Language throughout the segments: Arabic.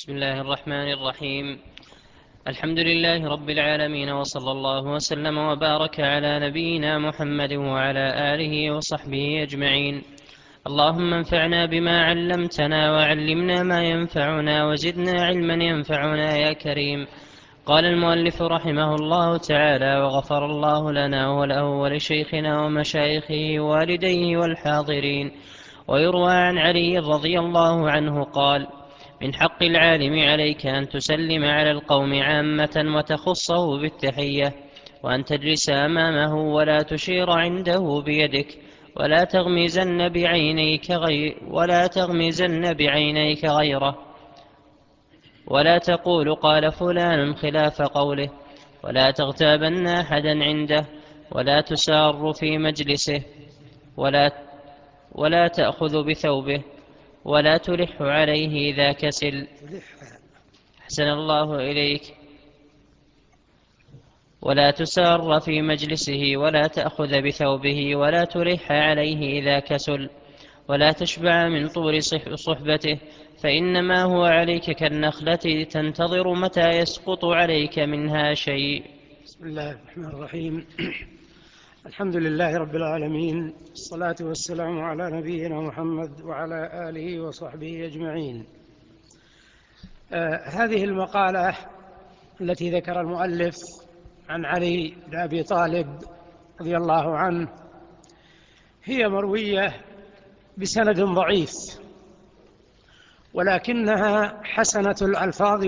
بسم الله الرحمن الرحيم. الحمد لله رب العالمين، وصلى الله وسلم وبارك على نبينا محمد وعلى آله وصحبه أجمعين. اللهم انفعنا بما علمتنا وعلمنا ما ينفعنا وزدنا علما ينفعنا يا كريم. قال المؤلف رحمه الله تعالى: وغفر الله لنا وله ولشيخنا ومشايخه ووالديه والحاضرين. ويروى عن علي رضي الله عنه قال: من حق العالم عليك أن تسلم على القوم عامة وتخصه بالتحية، وأن تجلس أمامه ولا تشير عنده بيدك، ولا تغمزن بعينيك غيره، ولا تقول قال فلان خلاف قوله، ولا تغتابن أحدا عنده، ولا تسار في مجلسه، ولا تأخذ بثوبه، ولا تلح عليه إذا كسل. أحسن الله إليك. ولا تسار في مجلسه، ولا تأخذ بثوبه، ولا تلح عليه إذا كسل، ولا تشبع من طول صحبته، فإنما هو عليك كالنخلة تنتظر متى يسقط عليك منها شيء. بسم الله الرحمن الرحيم. الحمد لله رب العالمين، الصلاة والسلام على نبينا محمد وعلى آله وصحبه أجمعين. هذه المقالة التي ذكر المؤلف عن علي بن أبي طالب رضي الله عنه هي مروية بسند ضعيف، ولكنها حسنة الألفاظ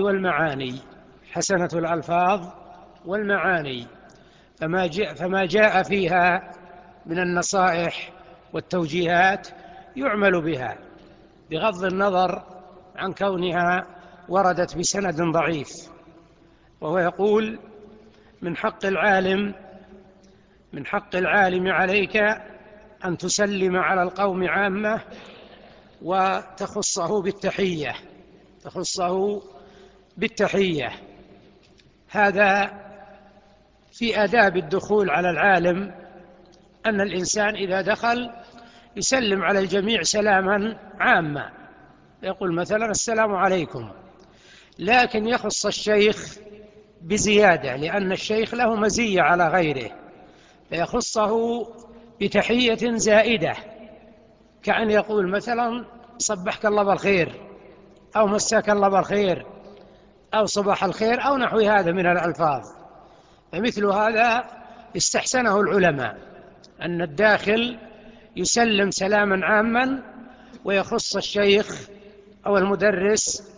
والمعاني، فما جاء فيها من النصائح والتوجيهات يعمل بها، بغض النظر عن كونها وردت بسند ضعيف. وهو يقول: من حق العالم عليك أن تسلم على القوم عامة وتخصه بالتحية. هذا في آداب الدخول على العالم، أن الإنسان إذا دخل يسلم على الجميع سلاما عاما، يقول مثلا السلام عليكم، لكن يخص الشيخ بزيادة، لأن الشيخ له مزية على غيره، فيخصه بتحية زائدة، كأن يقول مثلا صبحك الله بالخير، أو مساك الله بالخير، أو صباح الخير، أو نحو هذا من الألفاظ. فمثل هذا استحسنه العلماء، أن الداخل يسلم سلاما عاما ويخص الشيخ أو المدرس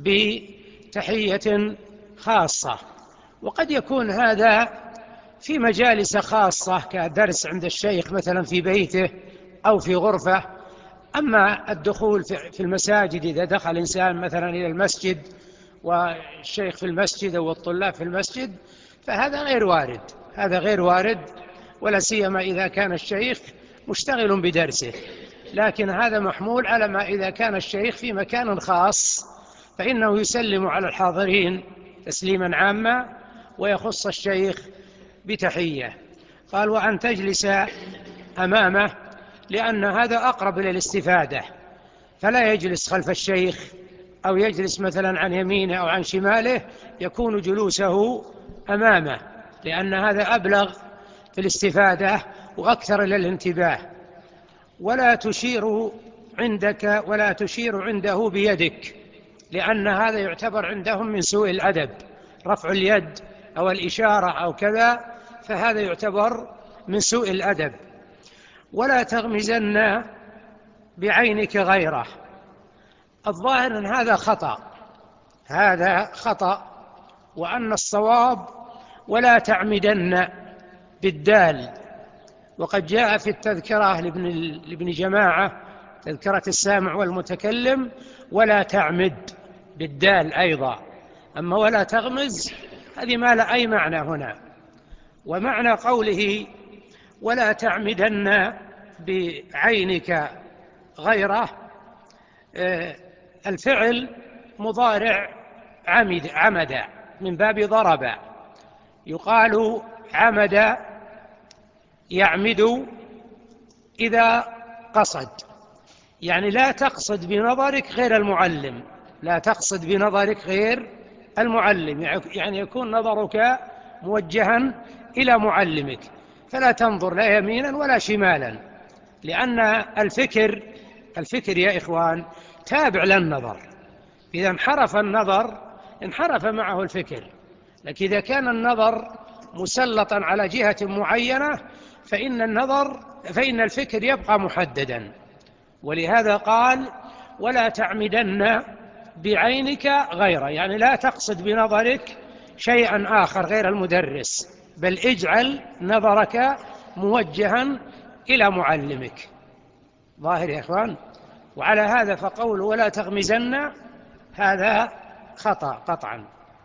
بتحية خاصة. وقد يكون هذا في مجالس خاصة كدرس عند الشيخ مثلا في بيته أو في غرفة. أما الدخول في المساجد، إذا دخل إنسان مثلا إلى المسجد والشيخ في المسجد أو الطلاب في المسجد، فهذا غير وارد، ولا سيما إذا كان الشيخ مشتغل بدرسه. لكن هذا محمول على ما إذا كان الشيخ في مكان خاص، فإنه يسلم على الحاضرين تسليما عاما ويخص الشيخ بتحية. قال: وأن تجلس أمامه، لأن هذا أقرب إلى الاستفادة، فلا يجلس خلف الشيخ أو يجلس مثلا عن يمينه أو عن شماله، يكون جلوسه أمامه، لأن هذا أبلغ في الاستفادة وأكثر إلى الانتباه. ولا تشير عنده بيدك، لأن هذا يعتبر عندهم من سوء الأدب، رفع اليد أو الإشارة أو كذا، فهذا يعتبر من سوء الأدب. ولا تغمزن بعينك غيره. الظاهر أن هذا خطأ، وأن الصواب ولا تعمدن بالدال. وقد جاء في التذكرة لابن جماعة، تذكرة السامع والمتكلم، ولا تعمد بالدال أيضا. أما ولا تغمز هذه ما لا أي معنى هنا. ومعنى قوله ولا تعمدن بعينك غيره، الفعل مضارع عمد من باب ضرب، يقال عمد يعمد إذا قصد، يعني لا تقصد بنظرك غير المعلم، لا تقصد بنظرك غير المعلم، يعني يكون نظرك موجها إلى معلمك، فلا تنظر لا يمينا ولا شمالا، لأن الفكر يا إخوان تابع للنظر، إذا انحرف النظر انحرف معه الفكر، لكن إذا كان النظر مسلطا على جهة معينة فإن الفكر يبقى محددا. ولهذا قال ولا تعمدن بعينك غيره، يعني لا تقصد بنظرك شيئا آخر غير المدرس، بل اجعل نظرك موجها إلى معلمك. ظاهر يا إخوان؟ وعلى هذا فقول ولا تغمزن هذا خطأ قطعا.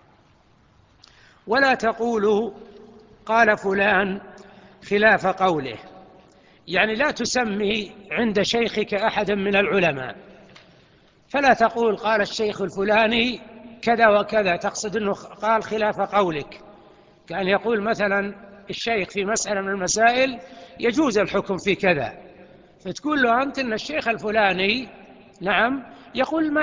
ولا تقولوا قال فلان خلاف قوله، يعني لا تسمي عند شيخك أحدا من العلماء، فلا تقول قال الشيخ الفلاني كذا وكذا، تقصد أنه قال خلاف قولك، كأن يقول مثلا الشيخ في مسألة من المسائل يجوز الحكم في كذا، فتقول له أنت أن الشيخ الفلاني نعم يقول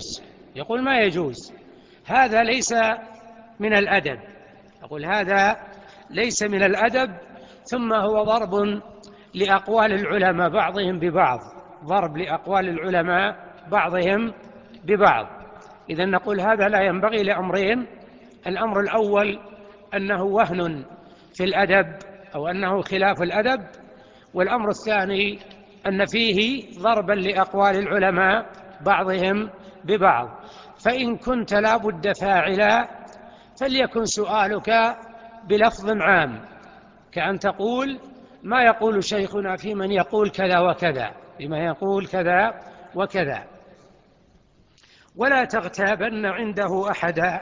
ما يجوز، هذا ليس من الأدب، أقول هذا ليس من الأدب، ثم هو ضرب لأقوال العلماء بعضهم ببعض، ضرب لأقوال العلماء بعضهم ببعض. إذا نقول هذا لا ينبغي لأمرين: الأمر الأول أنه وهن في الأدب أو أنه خلاف الأدب، والأمر الثاني أن فيه ضربا لأقوال العلماء بعضهم ببعض. فإن كنت لا بد فاعلا فليكن سؤالك بلفظ عام، كأن تقول ما يقول شيخنا في من يقول كذا وكذا، بما يقول كذا وكذا. ولا تغتابن عنده أحدا،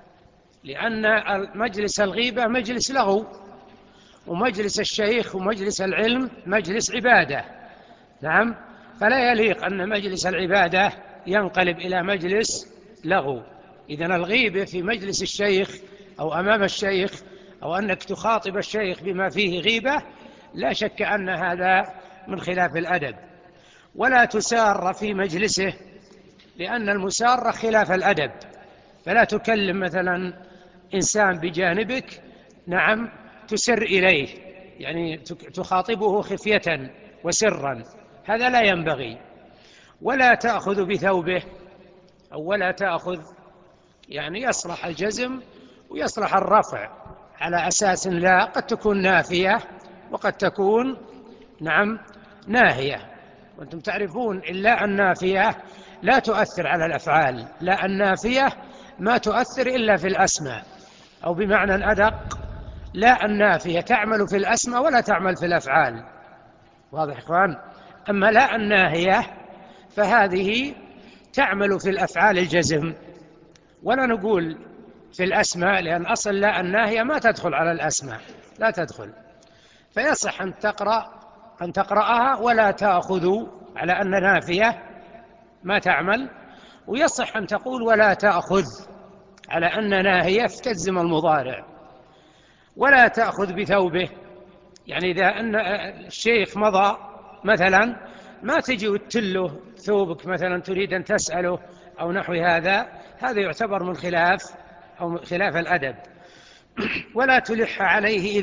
لأن مجلس الغيبة مجلس لغو، ومجلس الشيخ ومجلس العلم مجلس عبادة. نعم، فلا يليق أن مجلس العبادة ينقلب إلى مجلس لغو. إذن الغيبة في مجلس الشيخ أو أمام الشيخ أو أنك تخاطب الشيخ بما فيه غيبة لا شك أن هذا من خلاف الأدب. ولا تسار في مجلسه، لأن المسارة خلاف الأدب، فلا تكلم مثلا إنسان بجانبك نعم تسر إليه، يعني تخاطبه خفية وسرا، هذا لا ينبغي. ولا تأخذ بثوبه، أو ولا تأخذ، يعني يصلح الجزم ويصلح الرفع على أساس لا، قد تكون نافية وقد تكون نعم ناهية، وأنتم تعرفون إلا النافية لا تؤثر على الأفعال، لا النافية ما تؤثر إلا في الأسماء، أو بمعنى أدق لا النافية تعمل في الأسماء ولا تعمل في الأفعال. واضح إخوان؟ أما لا الناهية فهذه تعمل في الأفعال الجزم، ولا نقول في الأسماء، لأن أصل لا الناهية ما تدخل على الأسماء، لا تدخل، فيصح أن تقرأها ولا تأخذ على أن نافية ما تعمل، ويصح أن تقول ولا تأخذ على أن ناهية فتجزم المضارع. ولا تأخذ بثوبه، يعني إذا أن الشيخ مضى مثلا ما تجي وتله ثوبك مثلا تريد أن تسأله أو نحو هذا، هذا يعتبر من خلاف أو خلاف الأدب. ولا تلح عليه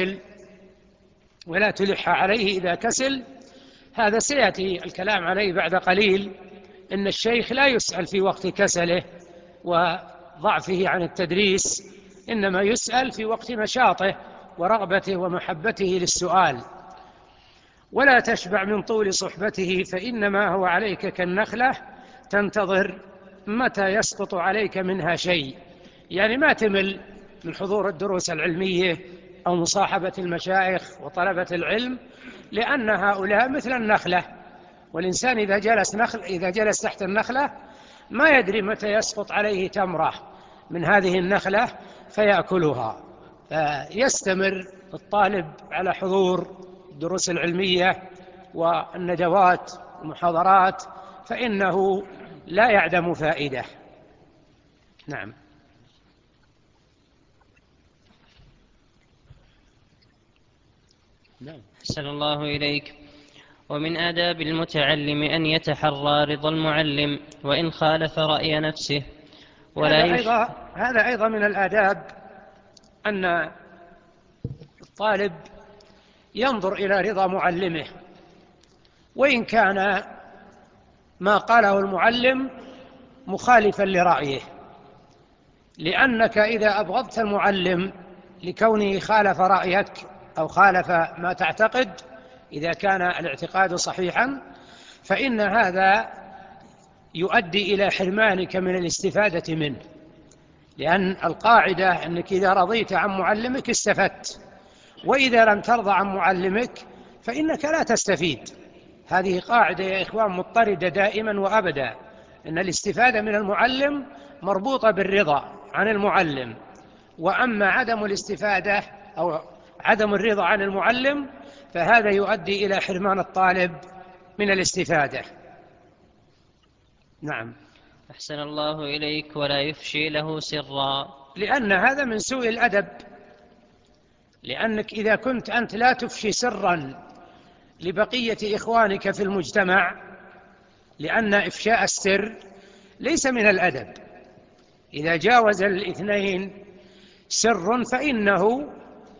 إذا كسل، هذا سيأتي الكلام عليه بعد قليل، إن الشيخ لا يسأل في وقت كسله وضعفه عن التدريس، إنما يسأل في وقت نشاطه ورغبته ومحبته للسؤال. ولا تشبع من طول صحبته، فإنما هو عليك كالنخلة تنتظر متى يسقط عليك منها شيء، يعني ما تمل من حضور الدروس العلمية أو مصاحبة المشايخ وطلبة العلم، لأن هؤلاء مثل النخلة، والإنسان إذا جلس تحت النخلة ما يدري متى يسقط عليه تمرة من هذه النخلة فيأكلها. فيستمر الطالب على حضور الدروس العلمية والندوات والمحاضرات، فإنه لا يعدم فائدة. نعم. أحسن الله إليك. ومن آداب المتعلم أن يتحرى رضا المعلم وإن خالف رأي نفسه. هذا أيضا من الآداب أن الطالب ينظر إلى رضا معلمه، وإن كان ما قاله المعلم مخالفا لرأيه، لأنك إذا أبغضت المعلم لكونه خالف رأيك أو خالف ما تعتقد، إذا كان الاعتقاد صحيحا، فإن هذا يؤدي إلى حرمانك من الاستفادة منه، لأن القاعدة أنك إذا رضيت عن معلمك استفدت، وإذا لم ترضى عن معلمك فإنك لا تستفيد. هذه قاعدة يا إخوان مضطردة دائما وأبدا، أن الاستفادة من المعلم مربوطة بالرضا عن المعلم، وأما عدم الاستفادة أو عدم الرضا عن المعلم فهذا يؤدي إلى حرمان الطالب من الاستفادة. نعم. أحسن الله إليك. ولا يفشي له سرا، لأن هذا من سوء الأدب، لأنك إذا كنت أنت لا تفشي سرا لبقية إخوانك في المجتمع، لأن إفشاء السر ليس من الأدب. إذا جاوز الاثنين سر فإنه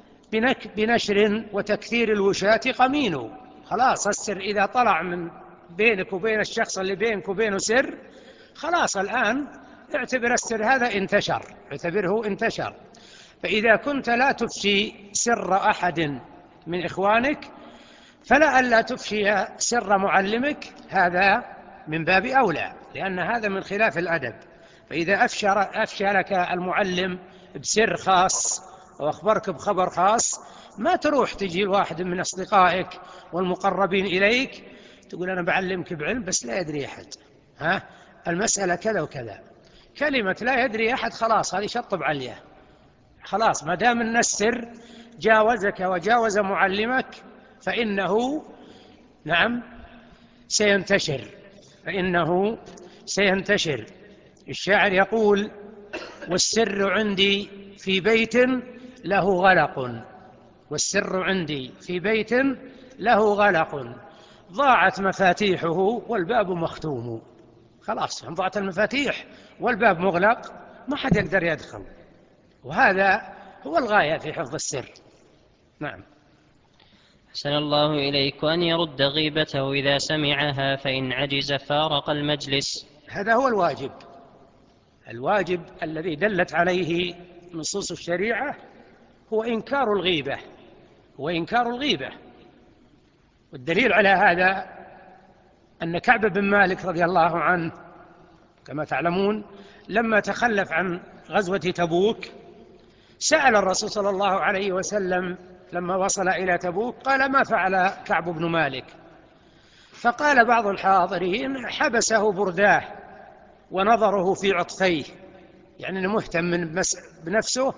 بنشر وتكثير الوشاة قمين. خلاص السر إذا طلع من بينك وبين الشخص اللي بينك وبينه سر، خلاص الآن اعتبر السر هذا انتشر، اعتبره انتشر. فإذا كنت لا تفشي سر أحد من إخوانك فلألا تفشي سر معلمك، هذا من باب أولى، لأن هذا من خلاف الأدب. فإذا أفشى لك المعلم بسر خاص وأخبرك بخبر خاص، ما تروح تجي الواحد من أصدقائك والمقربين إليك تقول أنا بعلمك بعلم بس لا يدري أحد، المسألة كذا وكذا. كلمة لا يدري أحد خلاص هذه شطب عليها، خلاص ما دام أن السر جاوزك وجاوز معلمك فإنه نعم سينتشر، فإنه سينتشر. الشاعر يقول: والسر عندي في بيت له غلق، والسر عندي في بيت له غلق، ضاعت مفاتيحه والباب مختوم. خلاص ضاعت المفاتيح والباب مغلق، ما حد يقدر يدخل، وهذا هو الغاية في حفظ السر. نعم. أحسن الله إليك. وأن يرد غيبته إذا سمعها، فإن عجز فارق المجلس. هذا هو الواجب، الواجب الذي دلت عليه نصوص الشريعة هو إنكار الغيبة، هو إنكار الغيبة. والدليل على هذا أن كعب بن مالك رضي الله عنه كما تعلمون لما تخلف عن غزوة تبوك سأل الرسول صلى الله عليه وسلم لما وصل إلى تبوك، قال: ما فعل كعب بن مالك؟ فقال بعض الحاضرين: حبسه برداه ونظره في عطفيه، يعني أنه مهتم بنفسه،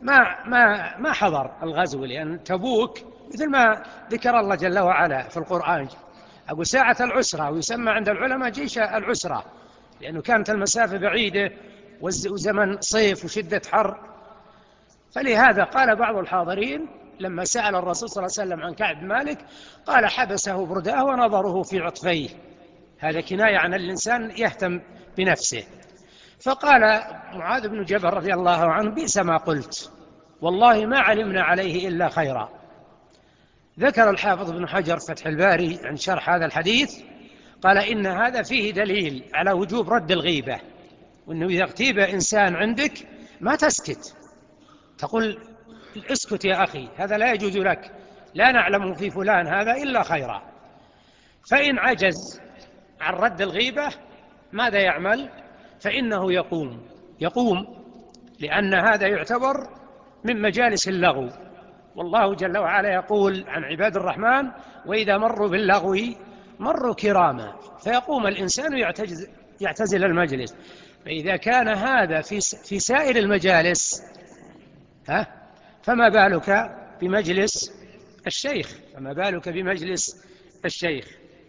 ما حضر الغزو، لأن تبوك مثل ما ذكر الله جل وعلا في القرآن أقول ساعة العسرة، ويسمى عند العلماء جيش العسرة، لأنه كانت المسافة بعيدة وزمن صيف وشدة حر. فلهذا قال بعض الحاضرين لما سأل الرسول صلى الله عليه وسلم عن كعب مالك قال: حبسه برداه ونظره في عطفيه، هذا كناية عن الإنسان يهتم بنفسه. فقال معاذ بن جبل رضي الله عنه: بئس ما قلت، والله ما علمنا عليه إلا خيرا. ذكر الحافظ بن حجر فتح الباري عن شرح هذا الحديث قال: إن هذا فيه دليل على وجوب رد الغيبة، وأنه إذا اغتيب إنسان عندك ما تسكت تقول اسكت يا أخي، هذا لا يجوز لك، لا نعلم في فلان هذا إلا خيرا. فإن عجز عن رد الغيبة ماذا يعمل؟ فإنه يقوم، لأن هذا يعتبر من مجالس اللغو، والله جل وعلا يقول عن عباد الرحمن: وإذا مروا باللغو مروا كراما. فيقوم الإنسان يعتزل المجلس. فإذا كان هذا في سائر المجالس فما بالك بمجلس الشيخ، فما بالك بمجلس الشيخ.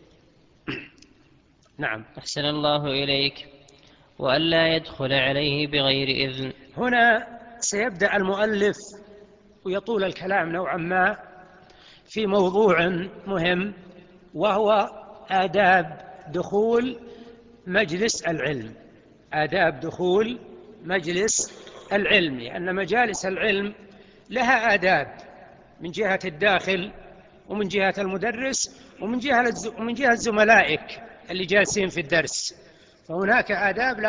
نعم. أحسن الله إليك. وألا يدخل عليه بغير إذن. هنا سيبدأ المؤلف ويطول الكلام نوعا ما في موضوع مهم، وهو آداب دخول مجلس العلم. آداب دخول مجلس العلم، لأن مجالس العلم لها آداب من جهة الداخل ومن جهة المدرس ومن جهة زملائك اللي جالسين في الدرس، فهناك آداب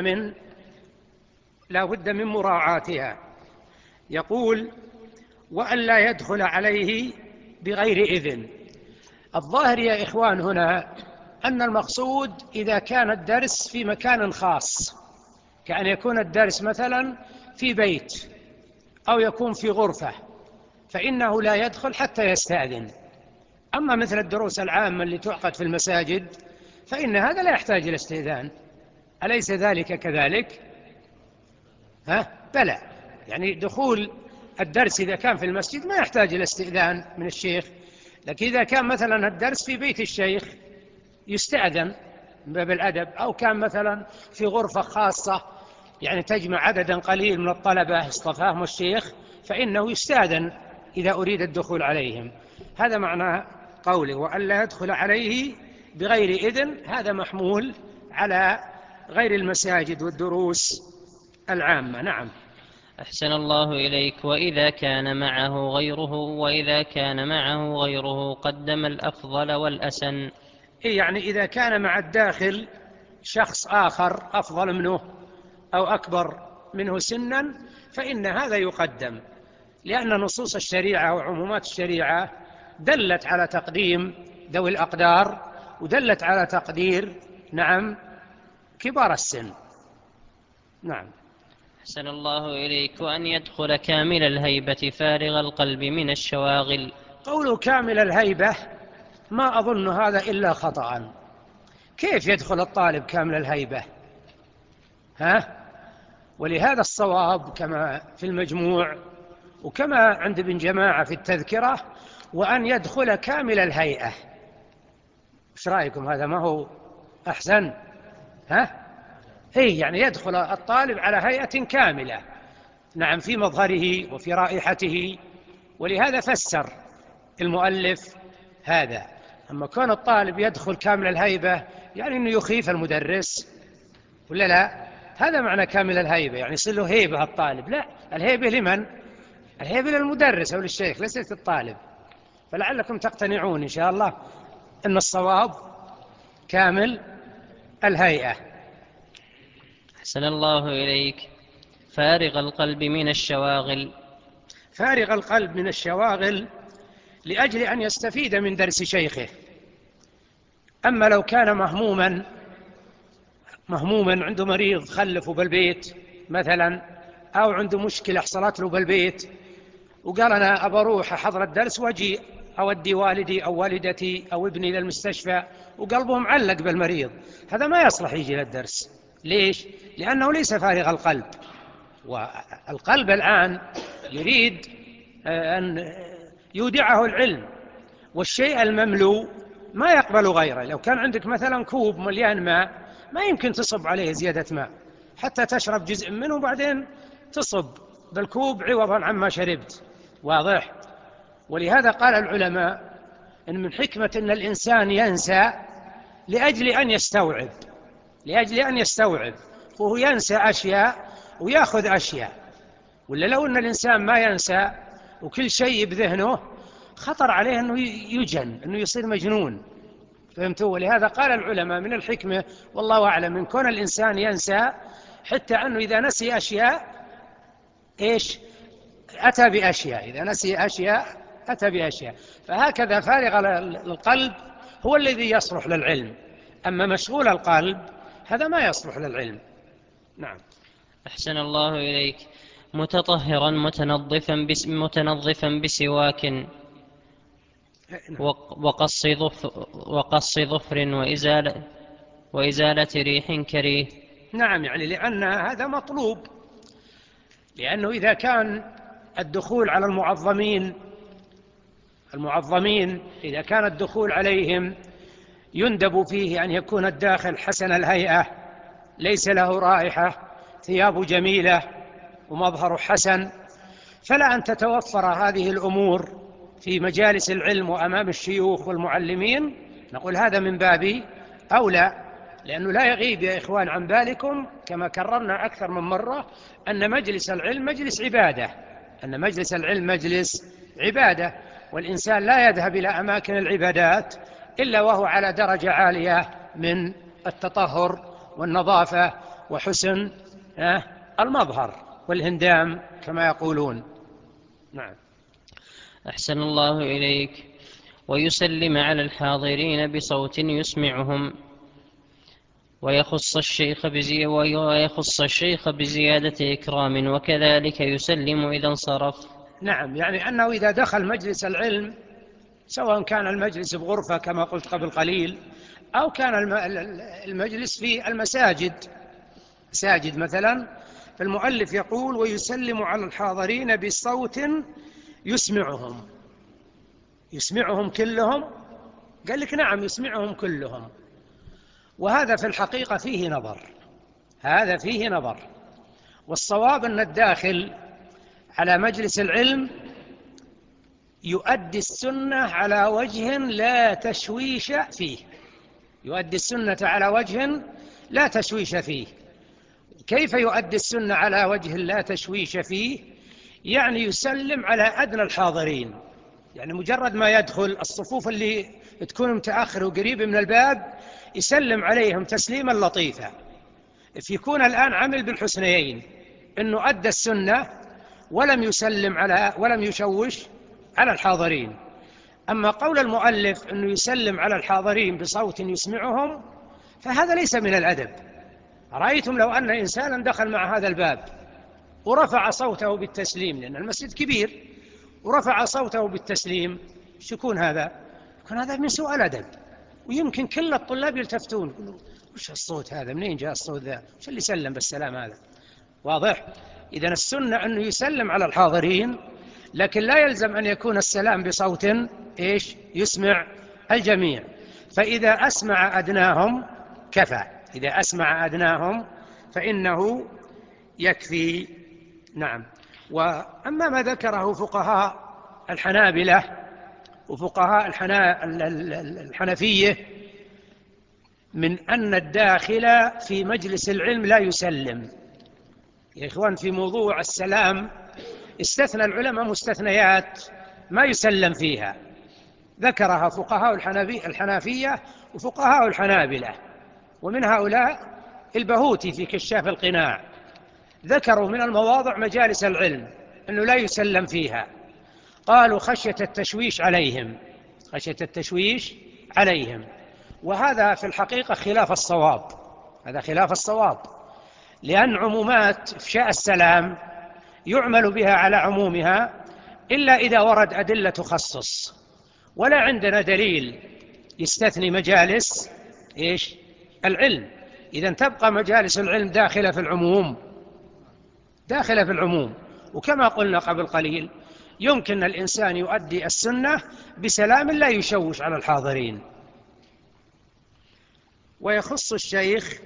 لا بد من مراعاتها. يقول: وأن لا يدخل عليه بغير إذن. الظاهر يا إخوان هنا أن المقصود إذا كان الدرس في مكان خاص، كأن يكون الدرس مثلا في بيت أو يكون في غرفة، فإنه لا يدخل حتى يستأذن. أما مثل الدروس العامة اللي تعقد في المساجد فإن هذا لا يحتاج إلى استئذان، أليس ذلك كذلك؟ بلى، يعني دخول الدرس إذا كان في المسجد ما يحتاج إلى استئذان من الشيخ، لكن إذا كان مثلا الدرس في بيت الشيخ يستأذن من باب الأدب، أو كان مثلا في غرفة خاصة يعني تجمع عددا قليل من الطلبة اصطفاهم الشيخ، فإنه يستأذن إذا أريد الدخول عليهم. هذا معنى قوله وأن لا يدخل عليه بغير إذن، هذا محمول على غير المساجد والدروس العامة. نعم. أحسن الله إليك. وإذا كان معه غيره قدم الأفضل والأسن. يعني إذا كان مع الداخل شخص آخر أفضل منه أو أكبر منه سنا فإن هذا يقدم، لأن نصوص الشريعة وعمومات الشريعة دلت على تقديم ذوي الأقدار، ودلت على تقدير كبار السن. نعم. أحسن الله إليك. وأن يدخل كامل الهيبة فارغ القلب من الشواغل. قوله كامل الهيبة ما أظن هذا إلا خطأ. كيف يدخل الطالب كامل الهيبة؟ ولهذا الصواب كما في المجموع وكما عند ابن جماعة في التذكرة: وأن يدخل كامل الهيئة. ايش رأيكم؟ هذا ما هو أحسن؟ يعني يدخل الطالب على هيئة كاملة، نعم، في مظهره وفي رائحته، ولهذا فسر المؤلف هذا. أما كون الطالب يدخل كامل الهيبة يعني أنه يخيف المدرس ولا لا؟ هذا معنى كامل الهيبة، يعني يصير له هيبة الطالب. لا، الهيبة لمن؟ الهيبة للمدرس أو للشيخ، ليست الطالب. فلعلكم تقتنعون إن شاء الله أن الصواب كامل الهيئة. أحسن الله إليك. فارغ القلب من الشواغل. فارغ القلب من الشواغل لأجل أن يستفيد من درس شيخه. أما لو كان مهموما عنده مريض خلفه بالبيت مثلا، أو عنده مشكلة حصلت له بالبيت وقال أنا أبى أروح أحضر الدرس وأجي أودي والدي أو والدتي أو ابني إلى المستشفى وقلبه معلق بالمريض، هذا ما يصلح يجي للدرس. ليش؟ لأنه ليس فارغ القلب، والقلب الآن يريد أن يودعه العلم، والشيء المملوء ما يقبل غيره. لو كان عندك مثلا كوب مليان ماء ما يمكن تصب عليه زيادة ماء حتى تشرب جزء منه وبعدين تصب بالكوب عوضا عما شربت. واضح؟ ولهذا قال العلماء إن من حكمة أن الإنسان ينسى لأجل أن يستوعب، وهو ينسى أشياء ويأخذ أشياء. ولا لو أن الإنسان ما ينسى وكل شيء بذهنه خطر عليه أنه يجن، أنه يصير مجنون. فهمتوا؟ ولهذا قال العلماء من الحكمة والله أعلم من كون الإنسان ينسى حتى أنه إذا نسي أشياء أتى بأشياء، إذا نسي أشياء أتى بأشياء. فهكذا فارغ القلب هو الذي يصلح للعلم، أما مشغول القلب هذا ما يصلح للعلم. نعم. أحسن الله إليك. متطهرا متنظفا بسواك وقص ظفر وإزالة ريح كريه. نعم، يعني لأن هذا مطلوب، لأنه إذا كان الدخول على المعظمين إذا كان الدخول عليهم يندب فيه أن يكون الداخل حسن الهيئة، ليس له رائحة، ثياب جميلة ومظهر حسن، فلا أن تتوفر هذه الأمور في مجالس العلم وأمام الشيوخ والمعلمين نقول هذا من باب أولى، لأنه لا يغيب يا إخوان عن بالكم كما كررنا أكثر من مرة أن مجلس العلم مجلس عبادة، أن مجلس العلم مجلس عبادة، والإنسان لا يذهب إلى أماكن العبادات إلا وهو على درجة عالية من التطهر والنظافة وحسن المظهر والهندام كما يقولون. نعم. أحسن الله إليك. ويسلم على الحاضرين بصوت يسمعهم، ويخص الشيخ بزيادة إكرام، وكذلك يسلم إذا انصرف. نعم، يعني أنه إذا دخل مجلس العلم، سواء كان المجلس بغرفة كما قلت قبل قليل، أو كان المجلس في المساجد، مساجد مثلا، فالمؤلف يقول ويسلم على الحاضرين بصوت يسمعهم. يسمعهم كلهم؟ قال لك نعم، يسمعهم كلهم. وهذا في الحقيقة فيه نظر، هذا فيه نظر، والصواب أن الداخل على مجلس العلم يؤدي السنة على وجه لا تشويش فيه، يؤدي السنة على وجه لا تشويش فيه. كيف يؤدي السنة على وجه لا تشويش فيه؟ يعني يسلم على أدنى الحاضرين، يعني مجرد ما يدخل الصفوف اللي تكون متأخرة وقريبة من الباب يسلم عليهم تسليما لطيفا، فيكون الآن عمل بالحسنيين، إنه أدى السنة ولم يشوش على الحاضرين. أما قول المؤلف أنه يسلم على الحاضرين بصوت يسمعهم فهذا ليس من الأدب. رأيتم لو أن إنسانا دخل مع هذا الباب ورفع صوته بالتسليم، لأن المسجد كبير، ورفع صوته بالتسليم، يكون هذا من سوء الأدب، ويمكن كل الطلاب يلتفتون يقولون وش الصوت هذا، منين جاء الصوت ذا، وش اللي سلم بالسلام هذا؟ واضح؟ إذن السنة أنه يسلم على الحاضرين، لكن لا يلزم أن يكون السلام بصوت يسمع الجميع. فإذا أسمع أدناهم كفى، إذا أسمع أدناهم فإنه يكفي. نعم. وأما ما ذكره فقهاء الحنابلة وفقهاء الحنفية من أن الداخل في مجلس العلم لا يسلم، يا إخوان في موضوع السلام استثنى العلماء مستثنيات ما يسلم فيها، ذكرها فقهاء الحنفية وفقهاء الحنابلة، ومن هؤلاء البهوتي في كشاف القناع، ذكروا من المواضع مجالس العلم أنه لا يسلم فيها، قالوا خشية التشويش عليهم، خشية التشويش عليهم. وهذا في الحقيقة خلاف الصواب، هذا خلاف الصواب، لأن عمومات إفشاء السلام يعمل بها على عمومها إلا إذا ورد أدلة تخصص، ولا عندنا دليل يستثني مجالس العلم. إذن تبقى مجالس العلم داخلة في العموم، داخلة في العموم. وكما قلنا قبل قليل يمكن الإنسان يؤدي السنة بسلام لا يشوش على الحاضرين. ويخص الشيخ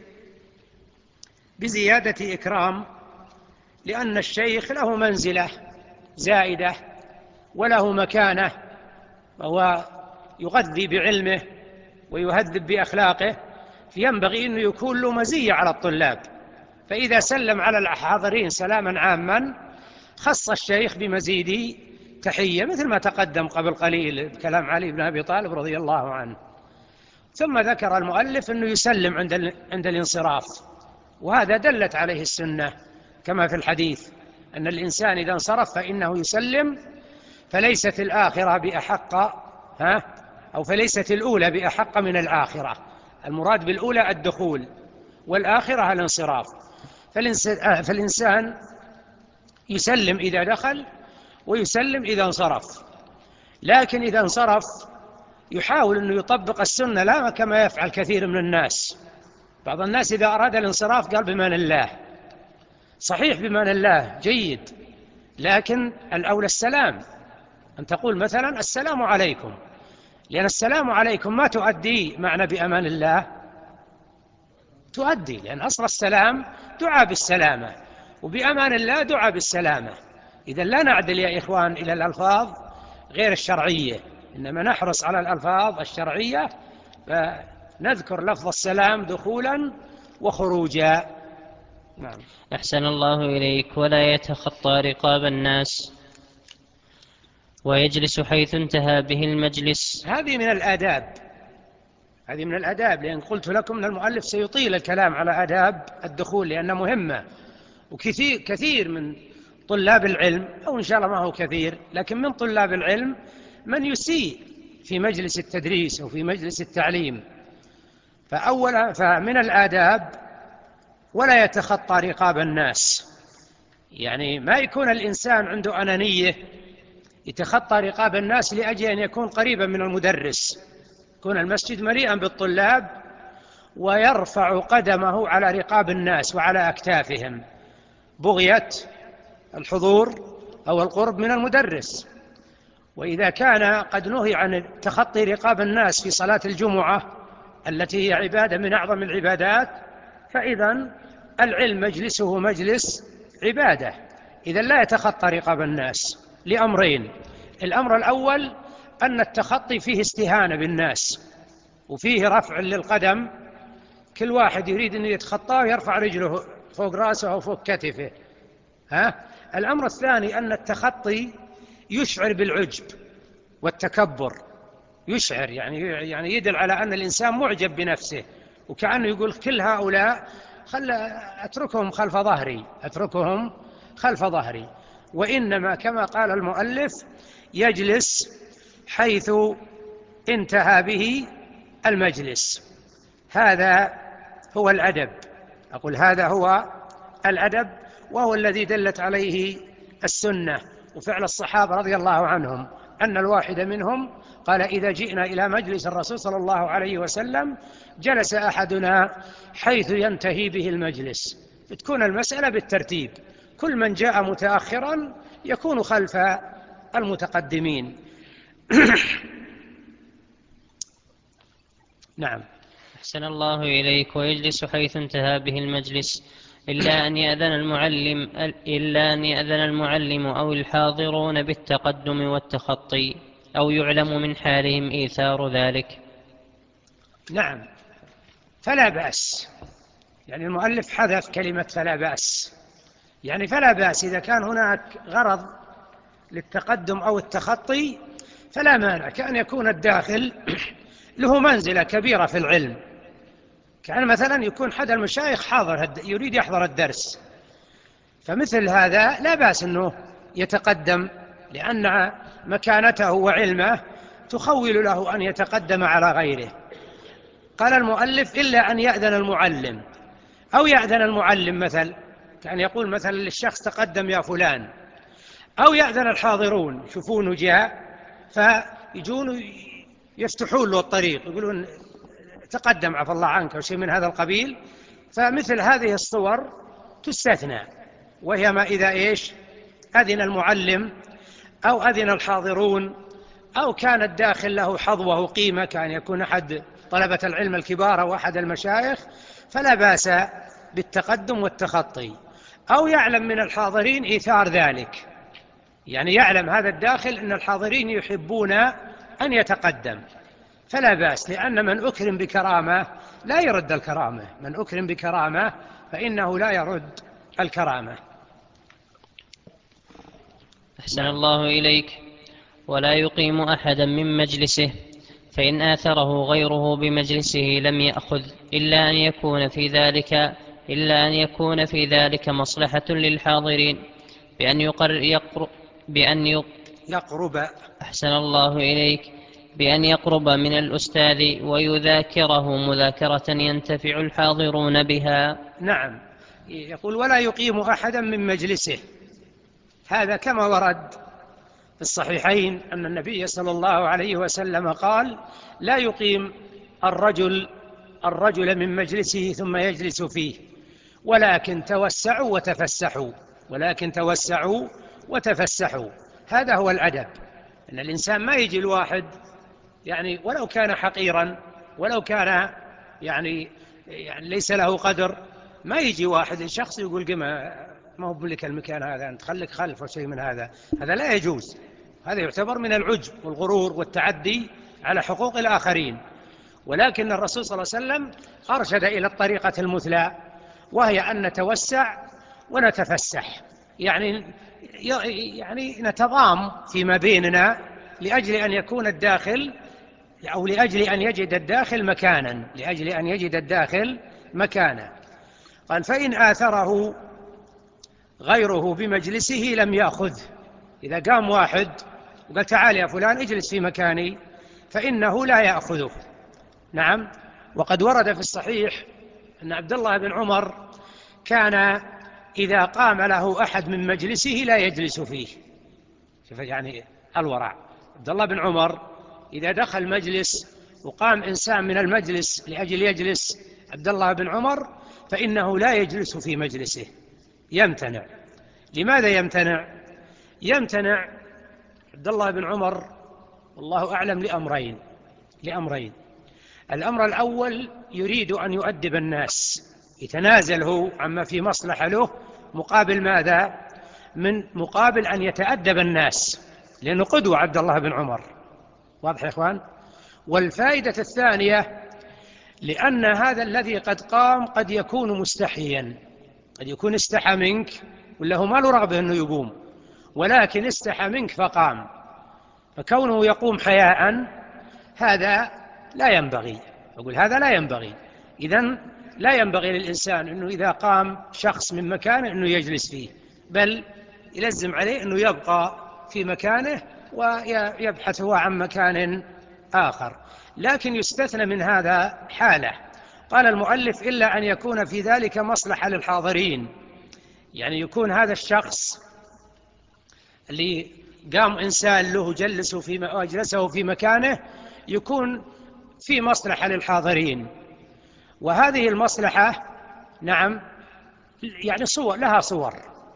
بزيادة إكرام، لأن الشيخ له منزلة زائدة وله مكانة، وهو يغذي بعلمه ويهذب بأخلاقه، فينبغي أنه يكون له مزية على الطلاب. فإذا سلم على الحاضرين سلاما عاما خص الشيخ بمزيد تحية، مثل ما تقدم قبل قليل بكلام علي بن أبي طالب رضي الله عنه. ثم ذكر المؤلف أنه يسلم عند الانصراف، وهذا دلت عليه السنة كما في الحديث أن الإنسان إذا انصرف فإنه يسلم، فليست الآخرة بأحق أو فليست الأولى بأحق من الآخرة، المراد بالأولى الدخول والآخرة الانصراف. فالإنسان يسلم إذا دخل ويسلم إذا انصرف، لكن إذا انصرف يحاول أنه يطبق السنة، لا كما يفعل كثير من الناس. بعض الناس إذا أراد الانصراف قال بمان الله، صحيح بمان الله جيد، لكن الأولى السلام، أن تقول مثلا السلام عليكم، لأن السلام عليكم ما تؤدي معنى بأمان الله، تؤدي، لأن أصل السلام دعاء بالسلامة، وبأمان الله دعاء بالسلامة. إذن لا نعدل يا إخوان إلى الألفاظ غير الشرعية، إنما نحرص على الألفاظ الشرعية فنذكر لفظ السلام دخولا وخروجا. نعم. أحسن الله إليك. ولا يتخطى رقاب الناس ويجلس حيث انتهى به المجلس. هذه من الآداب، هذه من الآداب، لأن قلت لكم أن المؤلف سيطيل الكلام على آداب الدخول لأنها مهمة. وكثير من طلاب العلم، أو إن شاء الله ما هو كثير، لكن من طلاب العلم من يسيء في مجلس التدريس أو في مجلس التعليم. فمن الآداب ولا يتخطى رقاب الناس، يعني ما يكون الإنسان عنده أنانية يتخطى رقاب الناس لأجل أن يكون قريبا من المدرس. يكون المسجد مليئا بالطلاب ويرفع قدمه على رقاب الناس وعلى أكتافهم بغية الحضور أو القرب من المدرس. وإذا كان قد نهي عن تخطي رقاب الناس في صلاة الجمعة التي هي عبادة من أعظم العبادات، فإذا العلم مجلسه مجلس عبادة. إذا لا يتخطى رقاب الناس لأمرين: الأمر الأول أن التخطي فيه استهانة بالناس وفيه رفع للقدم، كل واحد يريد أن يتخطاه يرفع رجله فوق رأسه أو فوق كتفه. الأمر الثاني أن التخطي يشعر بالعجب والتكبر، يشعر يعني يدل على أن الإنسان معجب بنفسه، وكأنه يقول كل هؤلاء أتركهم خلف ظهري، أتركهم خلف ظهري. وإنما كما قال المؤلف يجلس حيث انتهى به المجلس. هذا هو الأدب، أقول هذا هو الأدب، وهو الذي دلت عليه السنة وفعل الصحابة رضي الله عنهم، أن الواحد منهم قال: إذا جئنا إلى مجلس الرسول صلى الله عليه وسلم جلس أحدنا حيث ينتهي به المجلس. تكون المسألة بالترتيب، كل من جاء متأخرا يكون خلف المتقدمين. نعم. أحسن الله إليك. ويجلس حيث انتهى به المجلس إلا أن يأذن المعلم أو الحاضرون بالتقدم والتخطي، أو يعلم من حالهم إيثار ذلك. نعم، فلا بأس، يعني المؤلف حذف كلمة فلا بأس، يعني فلا بأس إذا كان هناك غرض للتقدم أو التخطي فلا مانع، كأن يكون الداخل له منزلة كبيرة في العلم، كأن مثلا يكون حد المشايخ حاضر يريد يحضر الدرس، فمثل هذا لا بأس أنه يتقدم، لأن مكانته وعلمه تخول له أن يتقدم على غيره. قال المؤلف: إلا أن يأذن المعلم، أو يأذن المعلم مثل كان يقول مثلا للشخص: تقدم يا فلان، أو يأذن الحاضرون، يشوفونه جاء فيجون يفتحون له الطريق يقولون: تقدم عفى الله عنك، أو شيء من هذا القبيل. فمثل هذه الصور تستثنى، وهي ما إذا أذن المعلم أو أذن الحاضرون، أو كان الداخل له حظوة وقيمة، كان يكون أحد طلبة العلم الكبار أو أحد المشايخ، فلا بأس بالتقدم والتخطي. أو يعلم من الحاضرين إيثار ذلك، يعني يعلم هذا الداخل أن الحاضرين يحبون أن يتقدم، فلا بأس، لأن من أكرم بكرامة لا يرد الكرامة، من أكرم بكرامة فإنه لا يرد الكرامة. أحسن الله إليك. ولا يقيم أحدا من مجلسه، فإن آثره غيره بمجلسه لم يأخذ، إلا أن يكون في ذلك مصلحة للحاضرين يقرب. أحسن الله إليك. بأن يقرب من الأستاذ ويذاكره مذاكرة ينتفع الحاضرون بها. نعم، يقول: ولا يقيم أحدا من مجلسه، هذا كما ورد في الصحيحين أن النبي صلى الله عليه وسلم قال: لا يقيم الرجل من مجلسه ثم يجلس فيه، ولكن توسعوا وتفسحوا. هذا هو الأدب، أن الإنسان ما يجي الواحد يعني ولو كان حقيرا، ولو كان يعني ليس له قدر، ما يجي واحد الشخص يقول: ما هو بلك المكان هذا، أنت خليك خلف وشيء من هذا لا يجوز. هذا يعتبر من العجب والغرور والتعدي على حقوق الآخرين. ولكن الرسول صلى الله عليه وسلم أرشد إلى الطريقة المثلى، وهي أن نتوسع ونتفسح، يعني نتضام فيما بيننا لأجل أن يكون الداخل، أو لأجل أن يجد الداخل مكانا، لأجل أن يجد الداخل مكانا. قال: فإن آثره غيره بمجلسه لم يأخذه. إذا قام واحد وقال: تعال يا فلان اجلس في مكاني، فإنه لا يأخذه. نعم. وقد ورد في الصحيح أن عبد الله بن عمر كان إذا قام له أحد من مجلسه لا يجلس فيه. شوف يعني الورع. عبد الله بن عمر إذا دخل مجلس وقام إنسان من المجلس لأجل يجلس عبد الله بن عمر، فإنه لا يجلس في مجلسه، يمتنع. لماذا يمتنع؟ يمتنع عبد الله بن عمر والله أعلم لأمرين. الأمر الأول يريد أن يؤدب الناس، يتنازل هو عما في مصلحة له مقابل ماذا؟ من مقابل أن يتأدب الناس، لأنه قدوة عبد الله بن عمر. واضح يا إخوان؟ والفائدة الثانية لأن هذا الذي قد قام قد يكون مستحيا، قد يكون استحى منك ولا هو ما له رغبة أنه يقوم، ولكن استحى منك فقام، فكونه يقوم حياء هذا لا ينبغي. أقول هذا لا ينبغي. إذن لا ينبغي للإنسان أنه إذا قام شخص من مكانه أنه يجلس فيه، بل يلزم عليه أنه يبقى في مكانه ويبحث هو عن مكان آخر. لكن يستثنى من هذا حالة، قال المؤلف: إلا أن يكون في ذلك مصلحة للحاضرين. يعني يكون هذا الشخص اللي قام إنسان له أجلسه في مكانه يكون في مصلحة للحاضرين، وهذه المصلحة نعم يعني لها صور.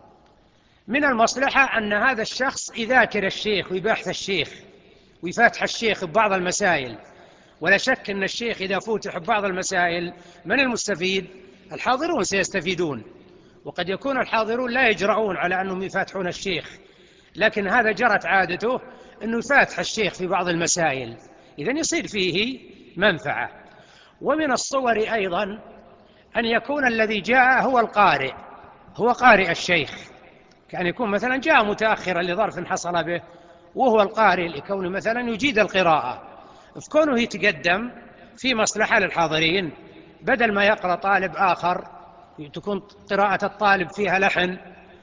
من المصلحة أن هذا الشخص يذاكر الشيخ ويباحث الشيخ ويفاتح الشيخ ببعض المسائل، ولا شك أن الشيخ إذا فتح ببعض المسائل من المستفيد؟ الحاضرون سيستفيدون، وقد يكون الحاضرون لا يجرؤون على أنهم يفاتحون الشيخ، لكن هذا جرت عادته أنه يفاتح الشيخ في بعض المسائل، إذن يصير فيه منفعة. ومن الصور أيضا أن يكون الذي جاء هو قارئ الشيخ، كأن يكون مثلا جاء متأخرا لظرف حصل به وهو القارئ لكونه مثلا يجيد القراءة، فكونه يتقدم في مصلحة للحاضرين، بدل ما يقرأ طالب آخر تكون قراءة الطالب فيها لحن،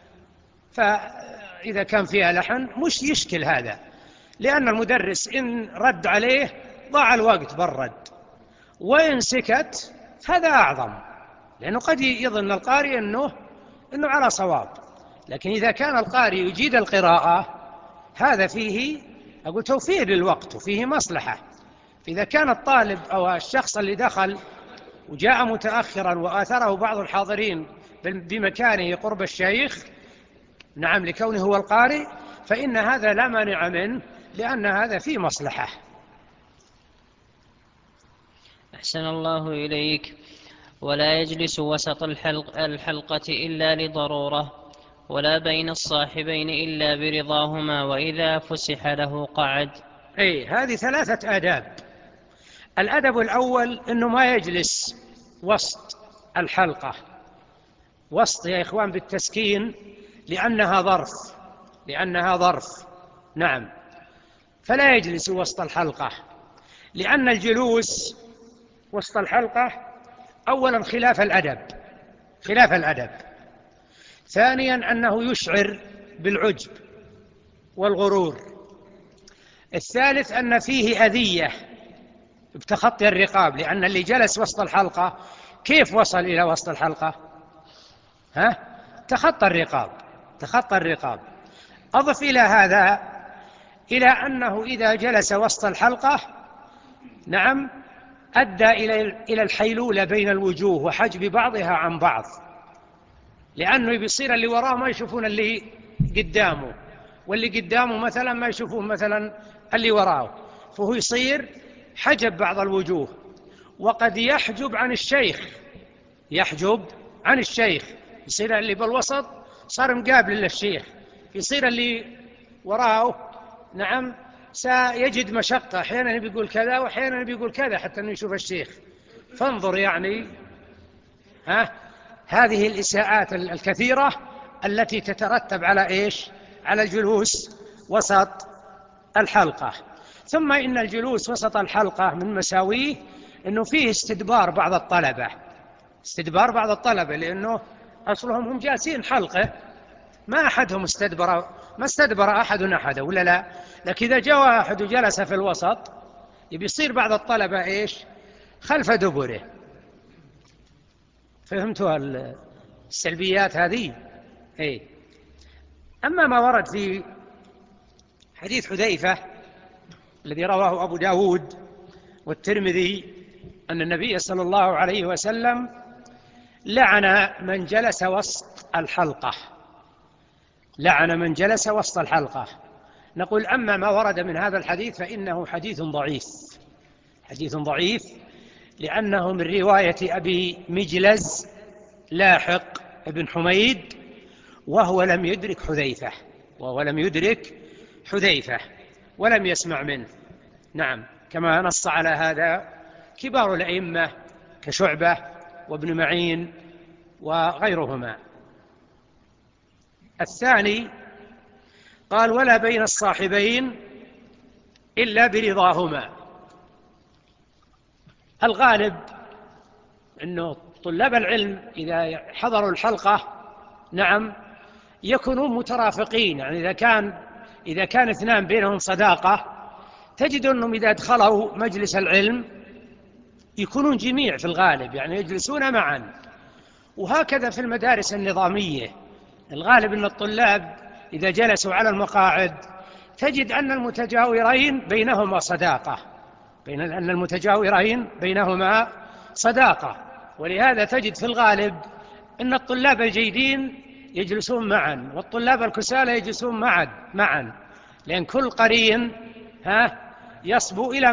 فإذا كان فيها لحن مش يشكل هذا، لأن المدرس إن رد عليه ضاع الوقت بالرد، وإن سكت هذا أعظم، لأنه قد يظن القارئ أنه على صواب. لكن إذا كان القارئ يجيد القراءة هذا فيه توفير للوقت وفيه مصلحة. إذا كان الطالب أو الشخص اللي دخل وجاء متأخرا وآثره بعض الحاضرين بمكانه قرب الشيخ نعم لكونه هو القارئ، فإن هذا لا مانع منه، لأن هذا فيه مصلحة. أحسن الله إليك. ولا يجلس وسط الحلقة إلا لضرورة، ولا بين الصاحبين إلا برضاهما، وإذا فسح له قعد. هذه 3 آداب. الأدب الأول أنه ما يجلس وسط الحلقة، وسط يا إخوان بالتسكين، لأنها ظرف نعم، فلا يجلس وسط الحلقة، لأن الجلوس وسط الحلقة أولا خلاف الأدب، ثانيا أنه يشعر بالعجب والغرور، الثالث أن فيه أذية بتخطي الرقاب، لأن اللي جلس وسط الحلقة كيف وصل إلى وسط الحلقة؟ تخطى الرقاب. أضف إلى هذا إلى أنه إذا جلس وسط الحلقة نعم أدى إلى الحيلولة بين الوجوه وحجب بعضها عن بعض، لأنه بيصير اللي وراه ما يشوفون اللي قدامه، واللي قدامه مثلا ما يشوفون مثلا اللي وراه، فهو يصير حجب بعض الوجوه، وقد يحجب عن الشيخ، يصير اللي بالوسط صار مقابل للشيخ، يصير اللي وراه نعم سيجد مشقة، أحيانا بيقول كذا وأحيانا بيقول كذا حتى أنه يشوف الشيخ. فانظر يعني هذه الإساءات الكثيرة التي تترتب على إيش؟ على الجلوس وسط الحلقة. ثم إن الجلوس وسط الحلقة من مساويه أنه فيه استدبار بعض الطلبة، استدبار بعض الطلبة، لأنه أصلهم هم جالسين حلقة، ما أحدهم استدبر، ما استدبر أحد ولا لا. لكن إذا جاء واحد وجلس في الوسط يصير بعض الطلبة إيش؟ خلف دبره. فهمتوا السلبيات هذه؟ إيه. أما ما ورد في حديث حذيفة الذي رواه أبو داود والترمذي أن النبي صلى الله عليه وسلم لعن من جلس وسط الحلقة، لعن من جلس وسط الحلقة. نقول أما ما ورد من هذا الحديث فإنه حديث ضعيف، حديث ضعيف، لأنه من رواية أبي مجلز لاحق ابن حميد، وهو لم يدرك حذيفة، وهو لم يدرك حذيفة ولم يسمع منه. نعم، كما نص على هذا كبار الأئمة كشعبة وابن معين وغيرهما. الثاني قال: ولا بين الصاحبين إلا برضاهما. الغالب أنه طلاب العلم إذا حضروا الحلقة نعم يكونون مترافقين، يعني إذا كان اثنان بينهم صداقة تجد أنهم إذا دخلوا مجلس العلم يكونون جميع في الغالب، يعني يجلسون معا. وهكذا في المدارس النظامية الغالب أن الطلاب إذا جلسوا على المقاعد تجد أن المتجاورين بينهما صداقة، أن المتجاورين بينهما صداقة. ولهذا تجد في الغالب أن الطلاب الجيدين يجلسون معا والطلاب الكسالى يجلسون معا، لأن كل قرين يصبو إلى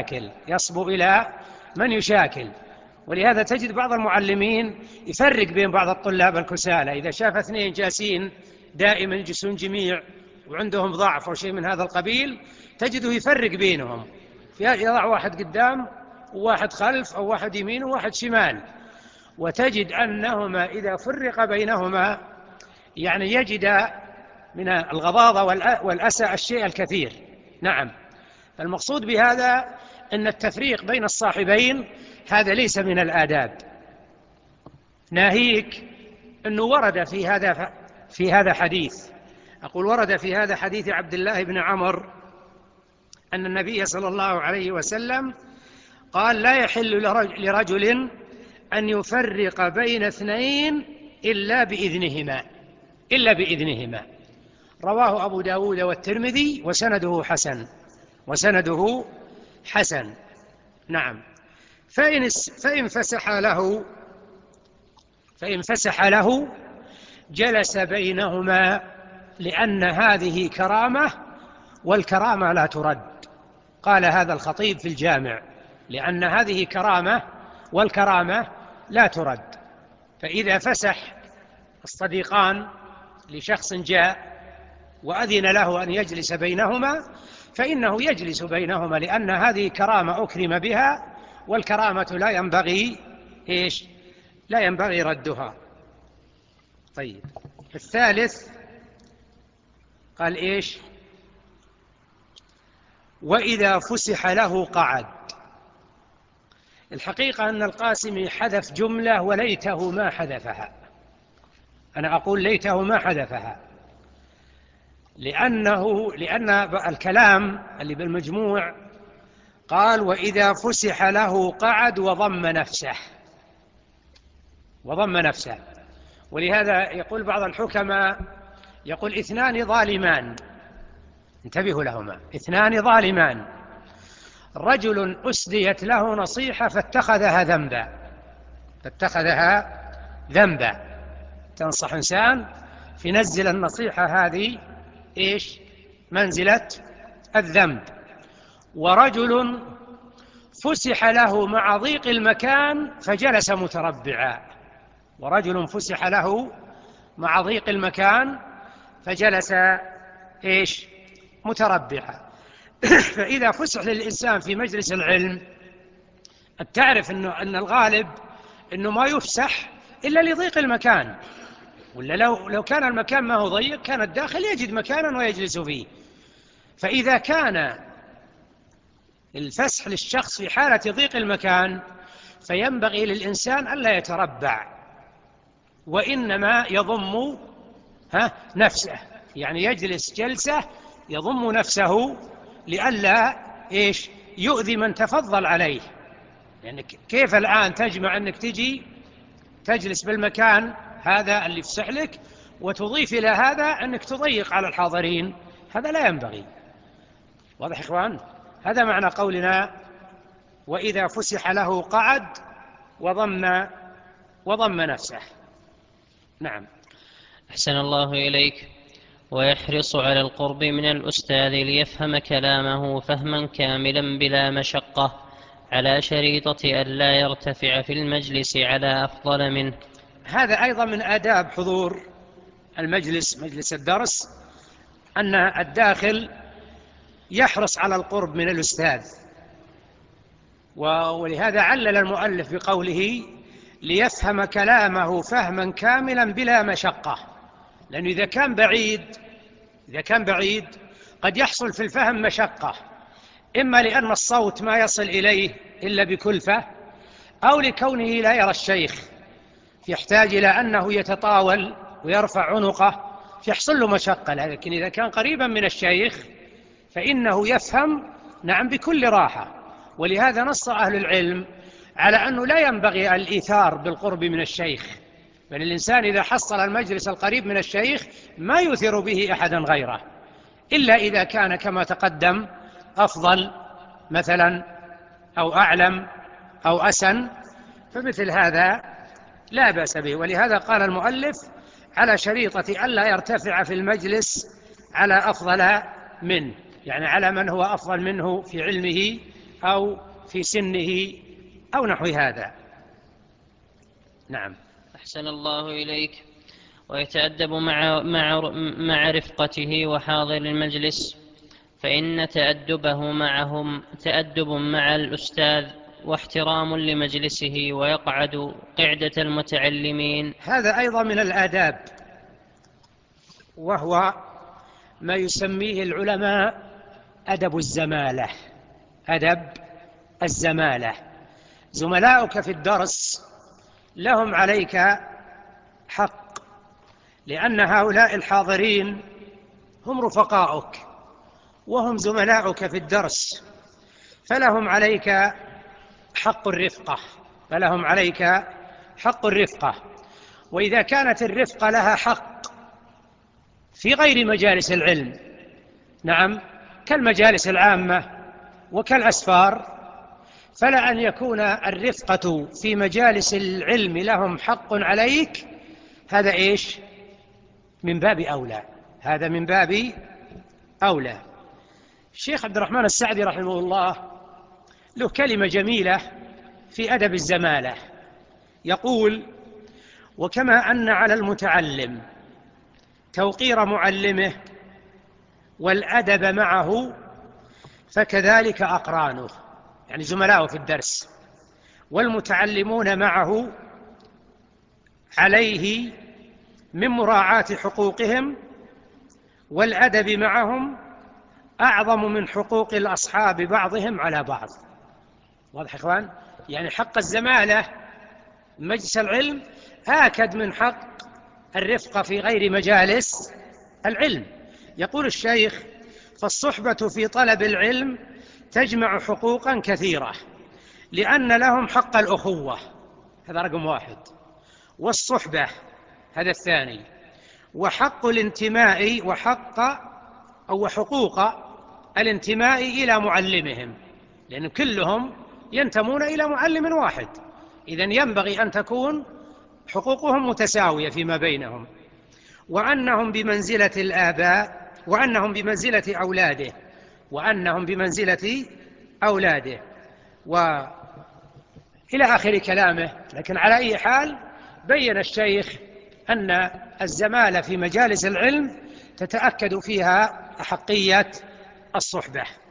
من يشاكل. ولهذا تجد بعض المعلمين يفرق بين بعض الطلاب الكسالى، إذا شاف اثنين جالسين دائما يجلسون جميع وعندهم ضعف أو شيء من هذا القبيل تجده يفرق بينهم، يضع واحد قدام وواحد خلف أو واحد يمين وواحد شمال، وتجد أنهما إذا فرق بينهما يعني يجد من الغضاضة والأسى الشيء الكثير. نعم، المقصود بهذا أن التفريق بين الصاحبين هذا ليس من الآداب. ناهيك أنه ورد في هذا حديث، أقول ورد في هذا حديث عبد الله بن عمرو أن النبي صلى الله عليه وسلم قال: لا يحل لرجل أن يفرق بين اثنين إلا بإذنهما. رواه أبو داود والترمذي وسنده حسن. نعم. فإن فسح له جلس بينهما، لأن هذه كرامة والكرامة لا ترد. قال هذا الخطيب في الجامع: لأن هذه كرامة والكرامة لا ترد. فإذا فسح الصديقان لشخص جاء وأذن له أن يجلس بينهما فإنه يجلس بينهما، لأن هذه كرامة أكرم بها، والكرامة لا ينبغي ردها. طيب، الثالث قال إيش؟ وإذا فسح له قعد. الحقيقة أن القاسمي حذف جملة وليته ما حذفها. أنا أقول ليته ما حذفها لأن الكلام اللي بالمجموع قال: وإذا فسح له قعد وضم نفسه. ولهذا يقول بعض الحكماء يقول: اثنان ظالمان، انتبهوا لهما، اثنان ظالمان، رجل أسديت له نصيحة فاتخذها ذنبا. تنصح إنسان في نزل النصيحة هذه إيش؟ منزلة الذنب. ورجل فسح له مع ضيق المكان فجلس متربعا. إيش؟ متربعا. فإذا فسح للإنسان في مجلس العلم، تعرف أن الغالب أنه ما يفسح إلا لضيق المكان، ولا لو كان المكان ما هو ضيق كان الداخل يجد مكانا ويجلس فيه. فإذا كان الفسح للشخص في حالة ضيق المكان فينبغي للإنسان ألا يتربع، وإنما يضم نفسه، يعني يجلس جلسة يضم نفسه لئلا يؤذي من تفضل عليه. يعني كيف الآن تجمع أنك تجي تجلس بالمكان هذا اللي يفسح لك وتضيف إلى هذا أنك تضيق على الحاضرين؟ هذا لا ينبغي. واضح إخوان؟ هذا معنى قولنا وإذا فسح له قعد وضم نفسه. نعم. أحسن الله إليك. ويحرص على القرب من الأستاذ ليفهم كلامه فهما كاملا بلا مشقة، على شريطة ألا يرتفع في المجلس على أفضل منه. هذا أيضا من آداب حضور المجلس، مجلس الدرس، أن الداخل يحرص على القرب من الأستاذ. ولهذا علل المؤلف بقوله ليفهم كلامه فهما كاملا بلا مشقة، لأنه إذا كان بعيد قد يحصل في الفهم مشقة، إما لأن الصوت ما يصل إليه إلا بكلفة، أو لكونه لا يرى الشيخ يحتاج إلى أنه يتطاول ويرفع عنقه فيحصل له مشقة. لكن إذا كان قريبا من الشيخ فإنه يفهم بكل راحة. ولهذا نص أهل العلم على أنه لا ينبغي الإيثار بالقرب من الشيخ، بل الإنسان إذا حصل المجلس القريب من الشيخ ما يؤثر به أحدا غيره، إلا إذا كان كما تقدم أفضل مثلا أو أعلم أو أسن، فمثل هذا لا بأس به. ولهذا قال المؤلف على شريطة ألا يرتفع في المجلس على أفضل منه، يعني على من هو أفضل منه في علمه أو في سنه أو نحو هذا. نعم. أحسن الله إليك. ويتأدب مع رفقته وحاضر المجلس، فإن تأدبه معهم تأدب مع الأستاذ واحترام لمجلسه، ويقعد قعدة المتعلمين. هذا أيضا من الآداب، وهو ما يسميه العلماء أدب الزمالة. أدب الزمالة. زملاؤك في الدرس لهم عليك حق، لأن هؤلاء الحاضرين هم رفقاؤك وهم زملاؤك في الدرس، فلهم عليك حق الرفقة. وإذا كانت الرفقة لها حق في غير مجالس العلم، نعم، كالمجالس العامة وكالأسفار، فلا أن يكون الرفقة في مجالس العلم لهم حق عليك، هذا من باب أولى. هذا من باب أولى. الشيخ عبد الرحمن السعدي رحمه الله له كلمة جميلة في أدب الزمالة، يقول: وكما أن على المتعلم توقير معلمه والأدب معه، فكذلك أقرانه، يعني زملاؤه في الدرس والمتعلمون معه، عليه من مراعاة حقوقهم والأدب معهم أعظم من حقوق الأصحاب بعضهم على بعض. واضح يا إخوان؟ يعني حق الزمالة مجلس العلم آكد من حق الرفقة في غير مجالس العلم. يقول الشيخ: فالصحبة في طلب العلم تجمع حقوقا كثيرة، لأن لهم حق الأخوة، هذا رقم واحد، والصحبة هذا الثاني، وحق الانتماء وحقوق الانتماء إلى معلمهم، لأن كلهم ينتمون إلى معلم واحد، إذن ينبغي أن تكون حقوقهم متساوية فيما بينهم، وأنهم بمنزلة الآباء، وأنهم بمنزلة أولاده وإلى آخر كلامه. لكن على أي حال بين الشيخ أن الزمالة في مجالس العلم تتأكد فيها أحقية الصحبة.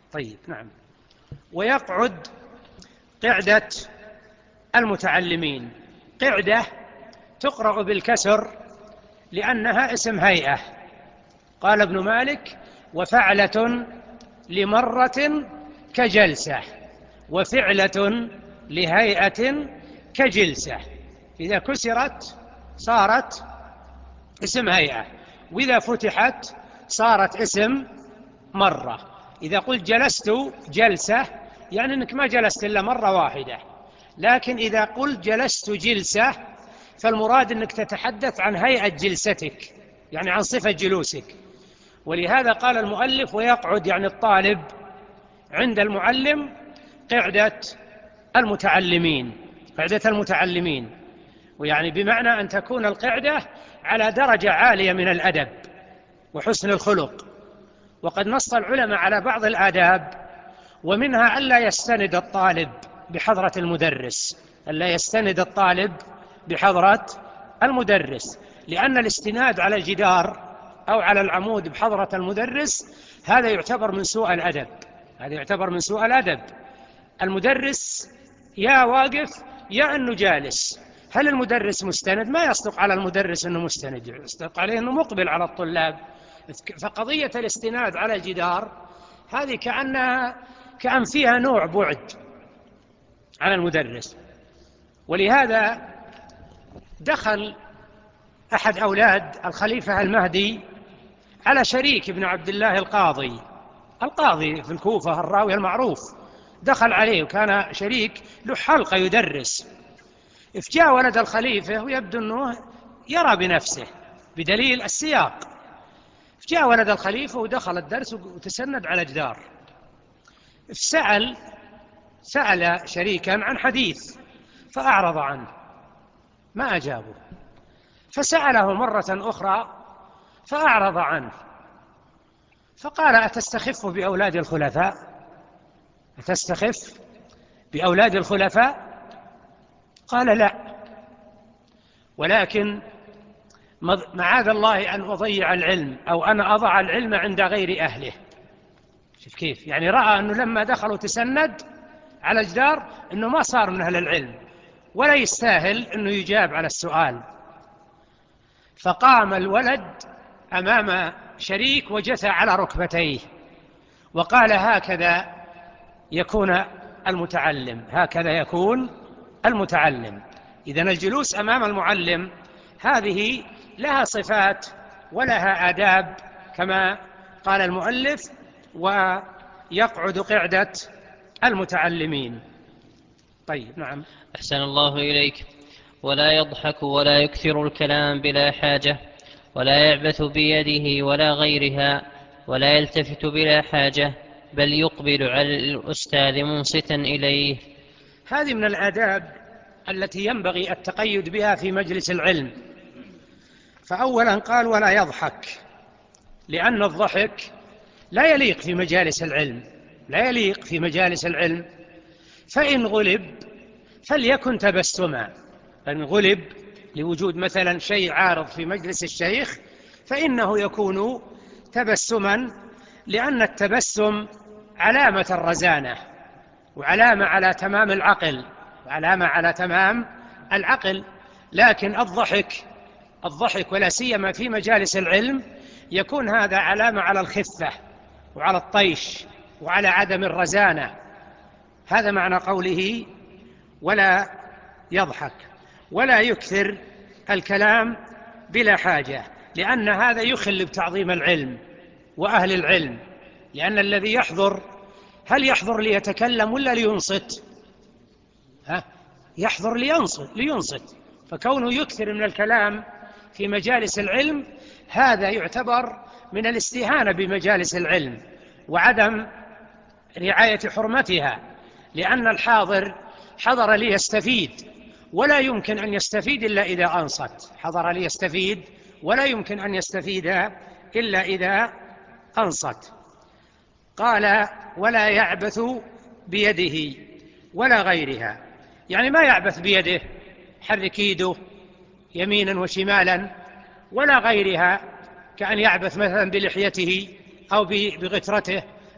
طيب نعم. ويقعد قعدة المتعلمين. قعدة تقرأ بالكسر لأنها اسم هيئة. قال ابن مالك: وفعلة لمرة كجلسة، وفعلة لهيئة كجلسة. إذا كسرت صارت اسم هيئة، وإذا فتحت صارت اسم مرة. إذا قلت جلست جلسة يعني أنك ما جلست إلا مرة واحدة، لكن إذا قلت جلست جلسة فالمراد أنك تتحدث عن هيئة جلستك، يعني عن صفة جلوسك. ولهذا قال المؤلف: ويقعد يعني الطالب عند المعلم قعدة المتعلمين، قعدة المتعلمين، ويعني بمعنى أن تكون القعدة على درجة عالية من الأدب وحسن الخلق. وقد نص العلماء على بعض الآداب، ومنها ألا يستند الطالب بحضرة المدرس، ألا يستند الطالب بحضرة المدرس، لأن الاستناد على الجدار أو على العمود بحضرة المدرس هذا يعتبر من سوء الأدب، هذا يعتبر من سوء الأدب. المدرس يا واقف يا أنه جالس. هل المدرس مستند؟ ما يصدق على المدرس أنه مستند، يصدق عليه أنه مقبل على الطلاب. فقضية الاستناد على الجدار هذه كأن فيها نوع بعد على المدرس. ولهذا دخل أحد أولاد الخليفة المهدي على شريك بن عبد الله القاضي في الكوفة الراوي المعروف، دخل عليه وكان شريك له حلقة يدرس. فجاء ولد الخليفة ويبدو أنه يرى بنفسه بدليل السياق. فجاء ولد الخليفة ودخل الدرس وتسند على جدار. سأل شريكا عن حديث فأعرض عنه ما أجابه، فسأله مرة أخرى فأعرض عنه، فقال: أتستخف بأولاد الخلفاء؟ أتستخف بأولاد الخلفاء؟ قال: لا، ولكن معاذ الله أن أضيع العلم أو أنا أضع العلم عند غير أهله. شوف كيف، يعني رأى أنه لما دخلوا تسند على الجدار أنه ما صار من أهل العلم ولا يستاهل أنه يجاب على السؤال. فقام الولد أمام شريك وجثى على ركبتيه وقال: هكذا يكون المتعلم، هكذا يكون المتعلم. إذن الجلوس أمام المعلم هذه لها صفات ولها آداب كما قال المؤلف: ويقعد قعدة المتعلمين. طيب نعم. أحسن الله إليك. ولا يضحك ولا يكثر الكلام بلا حاجة، ولا يعبث بيده ولا غيرها، ولا يلتفت بلا حاجة، بل يقبل على الأستاذ منصتا إليه. هذه من الآداب التي ينبغي التقيد بها في مجلس العلم. فأولا قال: ولا يضحك، لأن الضحك لا يليق في مجالس العلم، لا يليق في مجالس العلم. فإن غلب فليكن تبسما، فإن غلب لوجود مثلا شيء عارض في مجلس الشيخ فإنه يكون تبسما، لأن التبسم علامة الرزانة وعلامة على تمام العقل وعلامة على تمام العقل. لكن الضحك ولا سيما في مجالس العلم يكون هذا علامة على الخفة وعلى الطيش وعلى عدم الرزانة. هذا معنى قوله ولا يضحك. ولا يكثر الكلام بلا حاجة، لأن هذا يخل بتعظيم العلم وأهل العلم. لأن الذي يحضر هل يحضر ليتكلم ولا لينصت؟ يحضر لينصت. فكونه يكثر من الكلام في مجالس العلم هذا يعتبر من الاستهانة بمجالس العلم وعدم رعاية حرمتها، لأن الحاضر حضر ليستفيد ولا يمكن أن يستفيد إلا إذا أنصت. حضر ليستفيد ولا يمكن أن يستفيد إلا إذا أنصت. قال: ولا يعبث بيده ولا غيرها، يعني ما يعبث بيده حرك يده يمينا وشمالا، ولا غيرها كأن يعبث مثلا بلحيته أو بغترته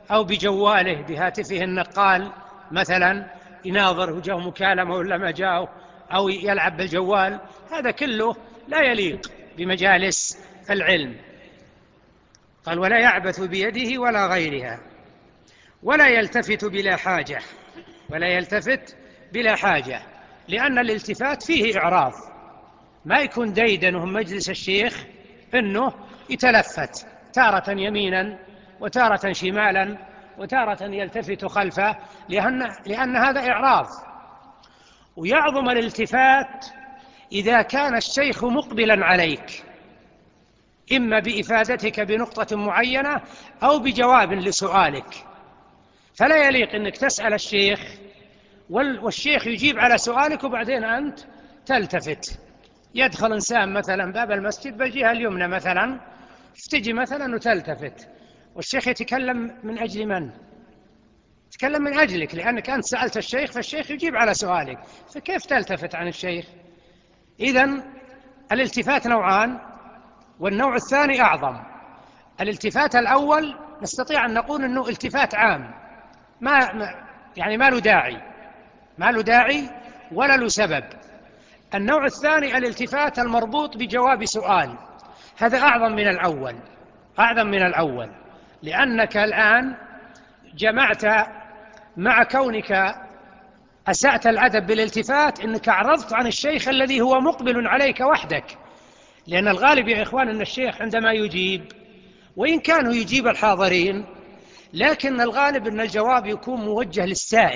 أو بجواله بهاتفه النقال مثلا يناظر وجاء مكالمة ولا ما جاء، أو يلعب بالجوال، هذا كله لا يليق بمجالس العلم. قال ولا يعبث بيده ولا غيرها، ولا يلتفت بلا حاجة، ولا يلتفت بلا حاجة، لأن الالتفات فيه إعراض، ما يكون ديدا وهم مجلس الشيخ إنه يتلفت تارة يمينا وتارة شمالا وتارة يلتفت خلفه، لأن هذا إعراض. ويعظم الالتفات إذا كان الشيخ مقبلا عليك، إما بإفادتك بنقطة معينة أو بجواب لسؤالك، فلا يليق أنك تسأل الشيخ والشيخ يجيب على سؤالك وبعدين أنت تلتفت. يدخل إنسان مثلا باب المسجد بالجهة اليمنى مثلا، تجي مثلا وتلتفت، والشيخ يتكلم من أجل من؟ يتكلم من أجلك، لأنك أنت سألت الشيخ فالشيخ يجيب على سؤالك، فكيف تلتفت عن الشيخ؟ إذن الالتفات نوعان، والنوع الثاني أعظم. الالتفات الأول نستطيع أن نقول أنه التفات عام، يعني ما له داعي ولا له سبب. النوع الثاني الالتفات المربوط بجواب سؤال، هذا أعظم من الأول، لأنك الآن جمعت مع كونك أسأت الأدب بالالتفات أنك أعرضت عن الشيخ الذي هو مقبل عليك وحدك، لأن الغالب يا إخوان أن الشيخ عندما يجيب، وإن كانوا يجيب الحاضرين، لكن الغالب أن الجواب يكون موجه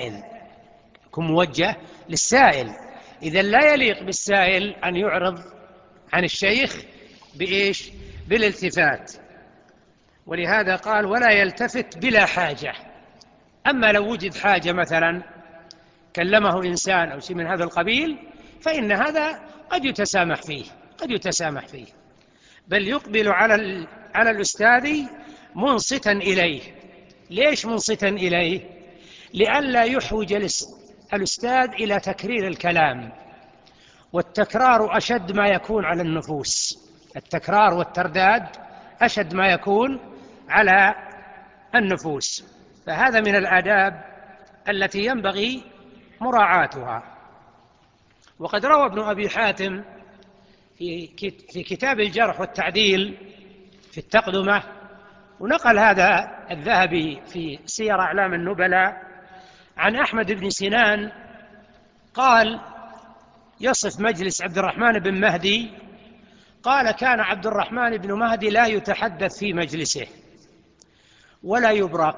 للسائل، إذا لا يليق بالسائل أن يعرض عن الشيخ بإيش؟ بالالتفات. ولهذا قال ولا يلتفت بلا حاجة. أما لو وجد حاجة مثلا كلمه إنسان أو شيء من هذا القبيل، فإن هذا قد يتسامح فيه، بل يقبل على الأستاذ منصتا إليه. ليش منصتا إليه؟ لئلا يحوج الأستاذ إلى تكرير الكلام، والتكرار أشد ما يكون على النفوس، التكرار والترداد أشد ما يكون على النفوس، فهذا من الآداب التي ينبغي مراعاتها. وقد روى ابن أبي حاتم في كتاب الجرح والتعديل في التقدمة، ونقل هذا الذهبي في سير أعلام النبلاء عن أحمد بن سنان قال يصف مجلس عبد الرحمن بن مهدي، قال كان عبد الرحمن بن مهدي لا يتحدث في مجلسه ولا يبرى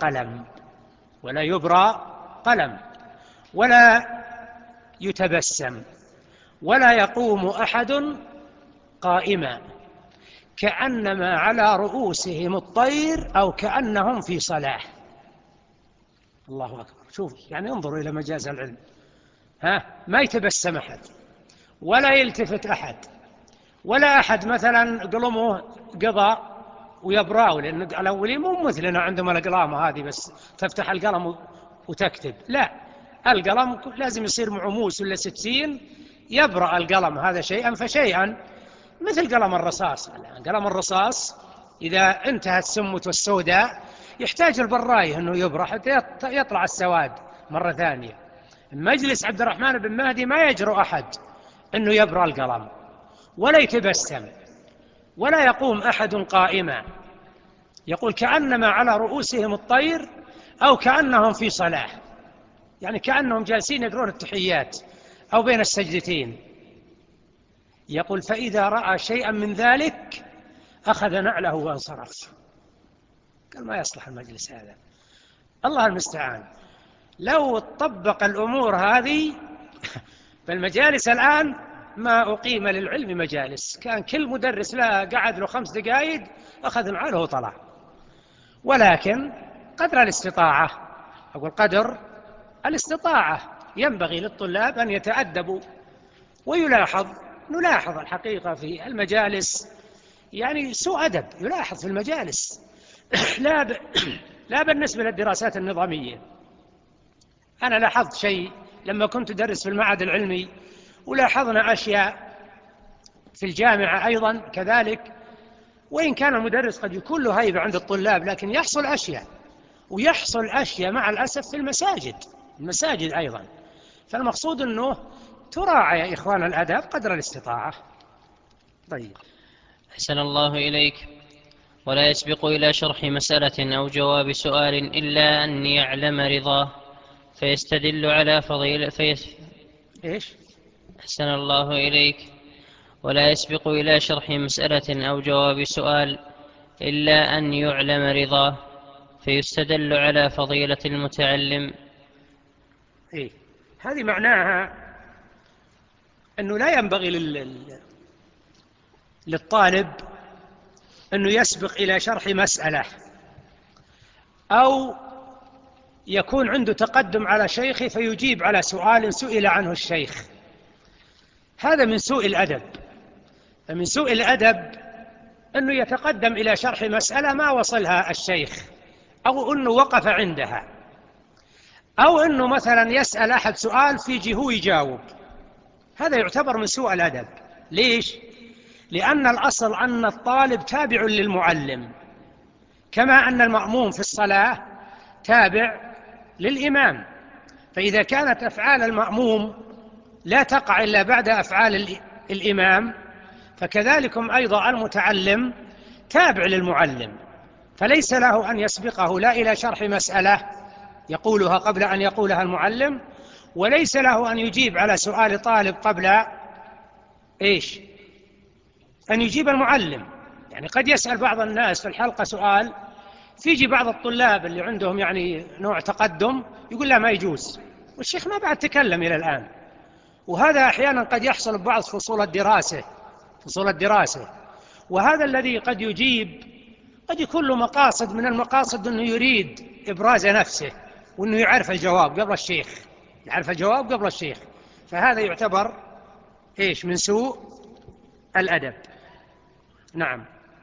قلم ولا يتبسم ولا يقوم أحد قائما، كأنما على رؤوسهم الطير أو كأنهم في صلاة. الله أكبر، شوف يعني انظروا إلى مجاز العلم، ما يتبسم أحد ولا يلتفت أحد، ولا أحد مثلا قلمه قضى ويبراو، لأن الأولين مو مثلنا عندهم الأقلام هذه بس تفتح القلم وتكتب، لا، القلم لازم يصير معموس ولا 60 يبرأ القلم، هذا شيئا فشيئا، مثل قلم الرصاص. قلم الرصاص إذا انتهت سمته السوداء يحتاج البراية أنه يبرأ حتى يطلع السواد مرة ثانية. مجلس عبد الرحمن بن مهدي ما يجرؤ أحد أنه يبرأ القلم ولا يتبسم ولا يقوم أحد قائما، يقول كأنما على رؤوسهم الطير أو كأنهم في صلاة، يعني كأنهم جالسين يقرون التحيات أو بين السجدتين. يقول فإذا رأى شيئا من ذلك أخذ نعله وانصرف. قال ما يصلح المجلس هذا، الله المستعان. لو طبق الأمور هذه فالمجالس الآن ما أقيم للعلم مجالس، كان كل مدرس لا قعد له 5 دقائق أخذ نعله وطلع. ولكن قدر الاستطاعة، أقول قدر الاستطاعة، ينبغي للطلاب أن يتأدبوا نلاحظ الحقيقة في المجالس يعني سوء أدب يلاحظ في المجالس لا بالنسبة للدراسات النظامية. أنا لاحظت شيء لما كنت أدرس في المعهد العلمي، ولاحظنا أشياء في الجامعة أيضا كذلك، وإن كان المدرس قد يكون له هيبة عند الطلاب، لكن يحصل أشياء ويحصل أشياء مع الأسف في المساجد أيضا. فالمقصود أنه تراعى يا إخوان الآداب قدر الاستطاعة. طيب. أحسن الله إليك. ولا يسبق إلى شرح مسألة أو جواب سؤال إلا أن يعلم رضاه فيستدل على فضيلة إيش؟ أحسن الله إليك. ولا يسبق إلى شرح مسألة أو جواب سؤال إلا أن يعلم رضاه فيستدل على فضيلة المتعلم. إيه؟ هذه معناها أنه لا ينبغي للطالب أنه يسبق إلى شرح مسألة أو يكون عنده تقدم على شيخه فيجيب على سؤال سئل عنه الشيخ. هذا من سوء الأدب. فمن سوء الأدب أنه يتقدم إلى شرح مسألة ما وصلها الشيخ، أو أنه وقف عندها، أو أنه مثلا يسأل أحد سؤال فيجي هو يجاوب. هذا يعتبر من سوء الأدب. ليش؟ لأن الأصل أن الطالب تابع للمعلم، كما أن المأموم في الصلاة تابع للإمام. فإذا كانت أفعال المأموم لا تقع إلا بعد أفعال الإمام، فكذلكم أيضا المتعلم تابع للمعلم، فليس له أن يسبقه لا إلى شرح مسألة يقولها قبل أن يقولها المعلم، وليس له أن يجيب على سؤال طالب قبل إيش؟ أن يجيب المعلم. يعني قد يسأل بعض الناس في الحلقة سؤال، فيجي بعض الطلاب اللي عندهم يعني نوع تقدم يقول لا ما يجوز، والشيخ ما بعد تكلم إلى الآن. وهذا أحيانا قد يحصل ببعض فصول الدراسة. وهذا الذي قد يجيب قد يكون له مقاصد، من المقاصد أنه يريد إبراز نفسه وأنه يعرف الجواب قبل الشيخ، فهذا يعتبر إيش؟ من سوء الأدب. نعم.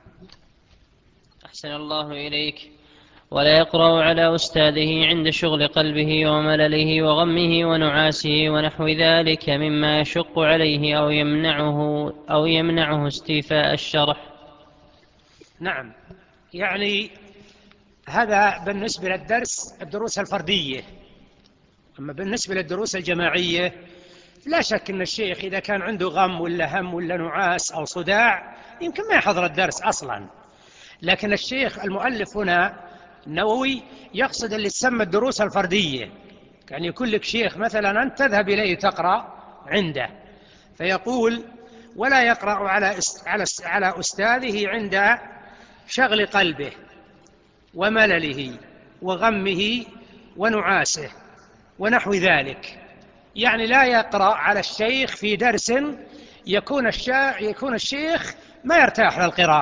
أحسن الله إليك. ولا يقرأ على أستاذه عند شغل قلبه وملله وغمه ونعاسه ونحو ذلك مما يشق عليه أو يمنعه استيفاء الشرح. نعم، يعني هذا بالنسبة الدروس الفردية. أما بالنسبة للدروس الجماعية لا شك أن الشيخ إذا كان عنده غم ولا هم ولا نعاس أو صداع يمكن ما يحضر الدرس أصلا. لكن الشيخ المؤلف هنا النووي يقصد اللي تسمى الدروس الفردية، كان يكون لك شيخ مثلا أنت تذهب إليه تقرأ عنده، فيقول ولا يقرأ على أستاذه عند شغل قلبه وملله وغمه ونعاسه ونحو ذلك. يعني لا يقرأ على الشيخ في درس يكون الشيخ ما يرتاح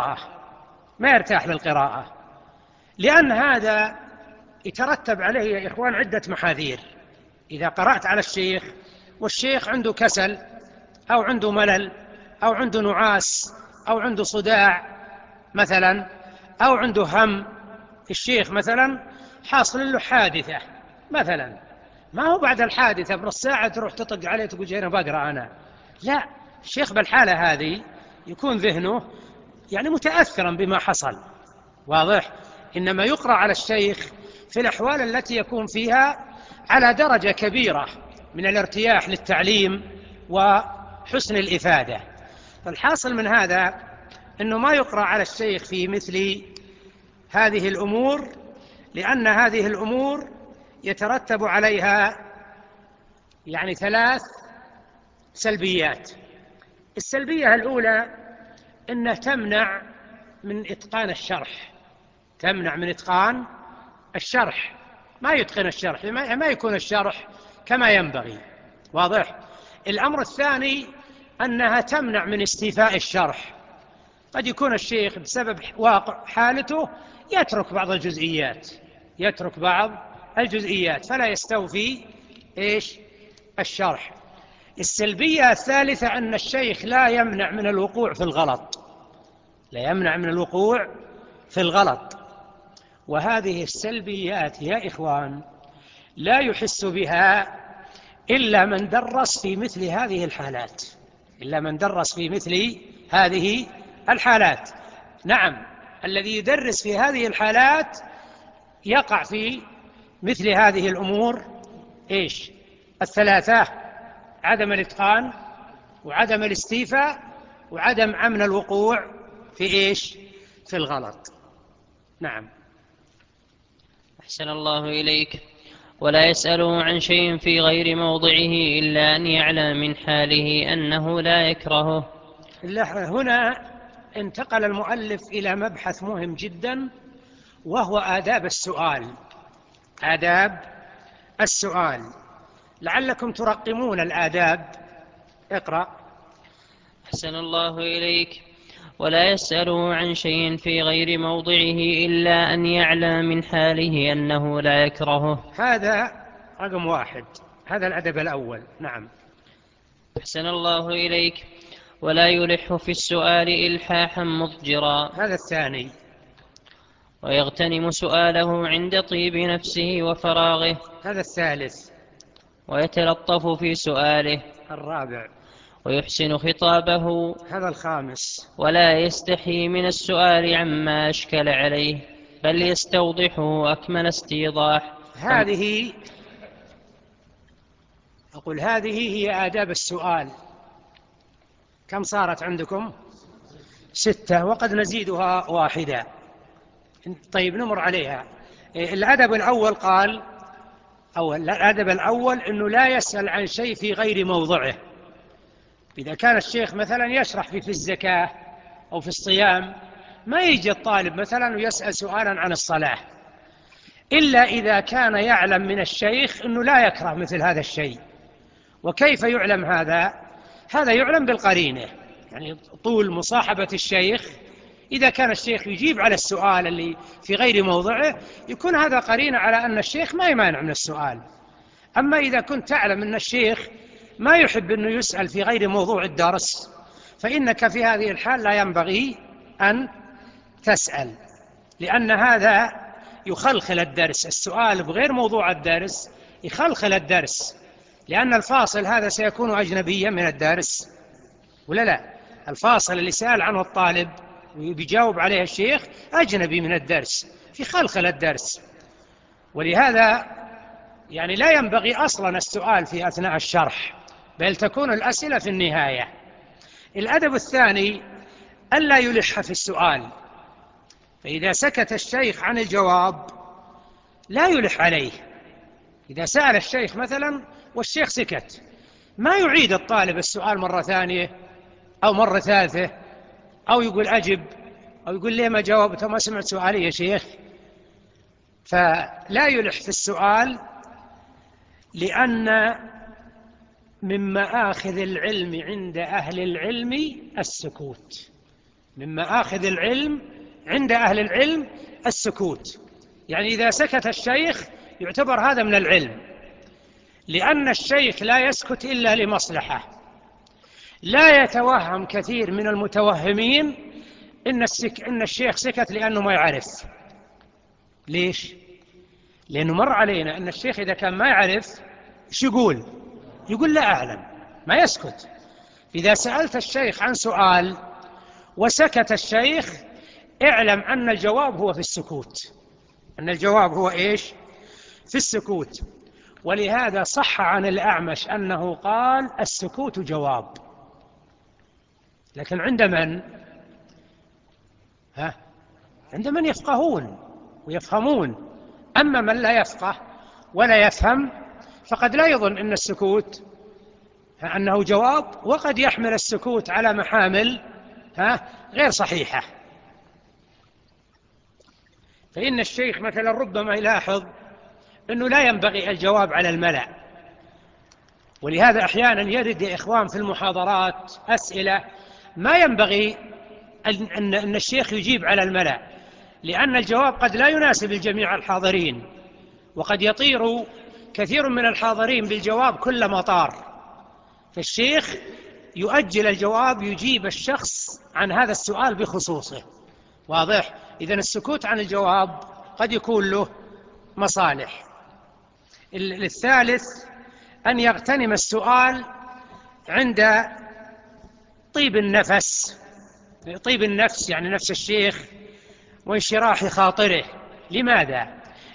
للقراءة، لأن هذا يترتب عليه يا إخوان عدة محاذير. إذا قرأت على الشيخ والشيخ عنده كسل أو عنده ملل أو عنده نعاس أو عنده صداع مثلا، أو عنده هم، الشيخ مثلا حاصل له حادثة مثلا، ما هو بعد الحادثة بنص ساعة تروح تطق عليه تقول جينا بقرأ أنا، لا، الشيخ بالحالة هذه يكون ذهنه يعني متأثرا بما حصل، واضح؟ إنما يقرأ على الشيخ في الأحوال التي يكون فيها على درجة كبيرة من الارتياح للتعليم وحسن الإفادة. فالحاصل من هذا أنه ما يقرأ على الشيخ في مثل هذه الأمور، لأن هذه الأمور يترتب عليها يعني 3 سلبيات. السلبية الأولى أنها تمنع من إتقان الشرح، ما يتقن الشرح، ما يكون الشرح كما ينبغي، واضح؟ الأمر الثاني أنها تمنع من استيفاء الشرح. قد يكون الشيخ بسبب واقع حالته يترك بعض الجزئيات فلا يستوفي الشرح. السلبية الثالثة أن الشيخ لا يمنع من الوقوع في الغلط، وهذه السلبيات يا إخوان لا يحس بها إلا من درس في مثل هذه الحالات. نعم، الذي يدرس في هذه الحالات يقع في مثل هذه الأمور إيش؟ الثلاثة: عدم الإتقان، وعدم الاستيفاء، وعدم أمن الوقوع في إيش؟ في الغلط. نعم. أحسن الله إليك. ولا يسأله عن شيء في غير موضعه إلا أن يعلم من حاله أنه لا يكرهه. هنا انتقل المؤلف إلى مبحث مهم جدا، وهو آداب السؤال. آداب السؤال، لعلكم ترقمون الآداب. اقرأ. أحسن الله إليك. ولا يسأله عن شيء في غير موضعه إلا أن يعلم من حاله أنه لا يكرهه. هذا رقم 1، هذا الأدب الأول. نعم. أحسن الله إليك. ولا يلح في السؤال إلحاحا مضجرا. هذا الثاني. ويغتنم سؤاله عند طيب نفسه وفراغه. هذا الثالث. ويتلطف في سؤاله. الرابع. ويحسن خطابه. هذا الخامس. ولا يستحي من السؤال عما أشكل عليه، بل يستوضحه أكمل استيضاح. هذه هي آداب السؤال. كم صارت عندكم؟ 6، وقد نزيدها 1. طيب نمر عليها. الأدب الأول قال، الأدب الأول أنه لا يسأل عن شيء في غير موضعه. إذا كان الشيخ مثلا يشرح في الزكاة أو في الصيام، ما يجي الطالب مثلا ويسأل سؤالا عن الصلاة، إلا إذا كان يعلم من الشيخ أنه لا يكره مثل هذا الشيء. وكيف يعلم هذا؟ هذا يعلم بالقرينة، يعني طول مصاحبة الشيخ. إذا كان الشيخ يجيب على السؤال اللي في غير موضعه، يكون هذا قرينة على أن الشيخ ما يمانع من السؤال. أما إذا كنت تعلم أن الشيخ ما يحب أنه يسأل في غير موضوع الدرس، فإنك في هذه الحال لا ينبغي أن تسأل، لأن هذا يخلخل الدرس. السؤال بغير موضوع الدرس يخلخل الدرس، لأن الفاصل هذا سيكون أجنبيا من الدرس، ولا لا؟ الفاصل اللي سأل عنه الطالب وبيجاوب عليه الشيخ أجنبي من الدرس، في خلخل الدرس. ولهذا يعني لا ينبغي أصلا السؤال في أثناء الشرح، بل تكون الأسئلة في النهاية. الأدب الثاني ألا يلح في السؤال، فإذا سكت الشيخ عن الجواب لا يلح عليه. إذا سأل الشيخ مثلا والشيخ سكت، ما يعيد الطالب السؤال مرة ثانية أو مرة ثالثة، أو يقول أجب، أو يقول ليه ما جاوبت، ما سمعت سؤالي يا شيخ. فلا يلح في السؤال، لأن من مآخذ العلم عند أهل العلم السكوت. من مآخذ العلم عند أهل العلم السكوت، يعني إذا سكت الشيخ يعتبر هذا من العلم، لأن الشيخ لا يسكت إلا لمصلحة. لا يتوهم كثير من المتوهمين إن الشيخ سكت لأنه ما يعرف. ليش؟ لأنه مر علينا أن الشيخ إذا كان ما يعرف إيش يقول؟ يقول لا أعلم، ما يسكت. إذا سألت الشيخ عن سؤال وسكت الشيخ، اعلم أن الجواب هو في السكوت، أن الجواب هو إيش؟ في السكوت. ولهذا صح عن الأعمش أنه قال السكوت جواب. لكن عند من؟ عند من يفقهون ويفهمون. أما من لا يفقه ولا يفهم فقد لا يظن أن السكوت أنه جواب، وقد يحمل السكوت على محامل غير صحيحة. فإن الشيخ مثلا ربما يلاحظ أنه لا ينبغي الجواب على الملأ، ولهذا أحيانا يرد يا إخوان في المحاضرات أسئلة ما ينبغي أن الشيخ يجيب على الملأ، لأن الجواب قد لا يناسب الجميع الحاضرين، وقد يطير كثير من الحاضرين بالجواب كل مطار. فالشيخ يؤجل الجواب، يجيب الشخص عن هذا السؤال بخصوصه. واضح؟ إذن السكوت عن الجواب قد يكون له مصالح. الثالث أن يغتنم السؤال عند طيب النفس. طيب النفس يعني نفس الشيخ، وانشراح خاطره. لماذا؟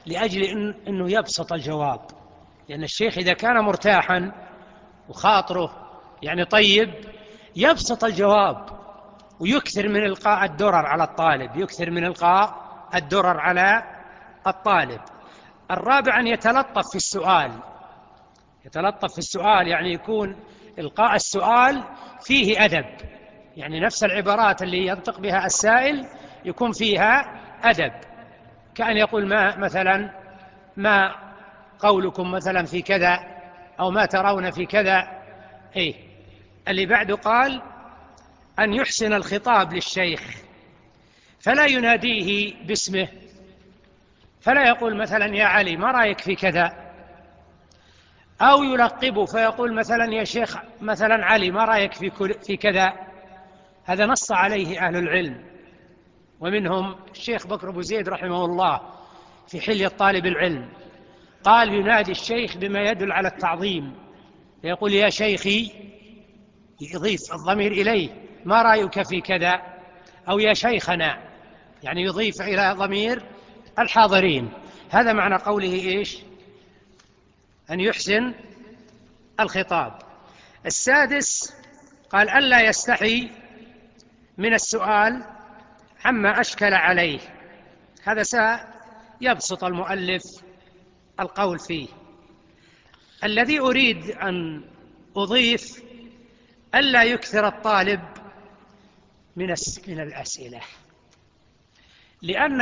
لأجل أنه يبسط الجواب، لأن الشيخ إذا كان مرتاحا وخاطره يعني طيب يبسط الجواب ويكثر من إلقاء الدرر على الطالب، يكثر من إلقاء الدرر على الطالب. الرابع أن يتلطف في السؤال، يتلطف في السؤال يعني يكون إلقاء السؤال فيه أدب، يعني نفس العبارات اللي ينطق بها السائل يكون فيها أدب، كأن يقول مثلا ما قولكم مثلا في كذا، أو ما ترون في كذا. اللي بعده قال أن يحسن الخطاب للشيخ فلا يناديه باسمه، فلا يقول مثلا يا علي ما رأيك في كذا، أو يلقبه فيقول مثلا يا شيخ مثلا علي ما رأيك في كذا. هذا نص عليه أهل العلم، ومنهم الشيخ بكر أبو زيد رحمه الله في حلية طالب العلم، قال ينادي الشيخ بما يدل على التعظيم، يقول يا شيخي، يضيف الضمير إليه، ما رأيك في كذا، أو يا شيخنا، يعني يضيف إلى ضمير الحاضرين. هذا معنى قوله إيش؟ أن يحسن الخطاب. السادس قال ألا يستحي من السؤال عما أشكل عليه، هذا سيبسط المؤلف القول فيه. الذي أريد أن أضيف ألا يكثر الطالب من الأسئلة، لأن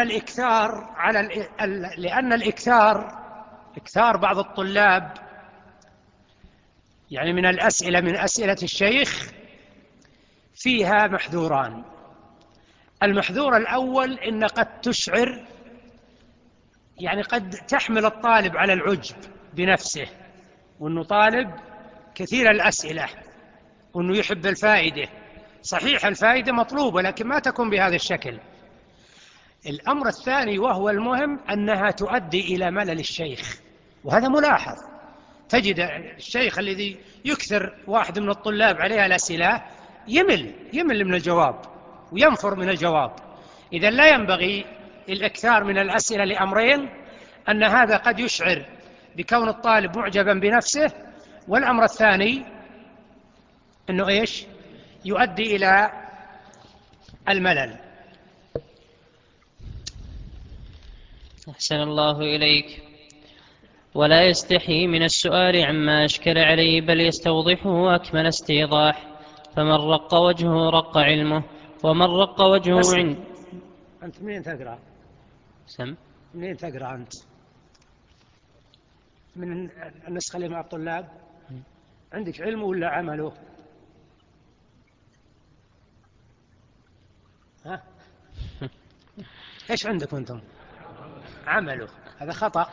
إكثار بعض الطلاب يعني من الأسئلة من أسئلة الشيخ فيها محذوران. المحذور الأول إن قد تشعر، يعني قد تحمل الطالب على العجب بنفسه، وأنه طالب كثير الأسئلة، وأنه يحب الفائدة. صحيح الفائدة مطلوبة لكن ما تكون بهذا الشكل. الأمر الثاني وهو المهم أنها تؤدي إلى ملل الشيخ، وهذا ملاحظ. تجد الشيخ الذي يكثر واحد من الطلاب عليها الأسئلة يمل من الجواب وينفر من الجواب. إذن لا ينبغي الإكثار من الأسئلة لأمرين: أن هذا قد يشعر بكون الطالب معجبا بنفسه، والأمر الثاني أنه إيش؟ يؤدي إلى الملل. أحسن الله إليك. ولا يستحي من السؤال عما أشكل عليه، بل يستوضحه أكمل استيضاح. فمن رق وجهه رق علمه، ومن رق وجهه عند. أنت منين تقرأ؟ منين تقرأ أنت؟ من النسخة اللي مع الطلاب؟ عندك علمه ولا عمله؟ ها؟ إيش عندكم أنتم؟ عمله. هذا خطأ،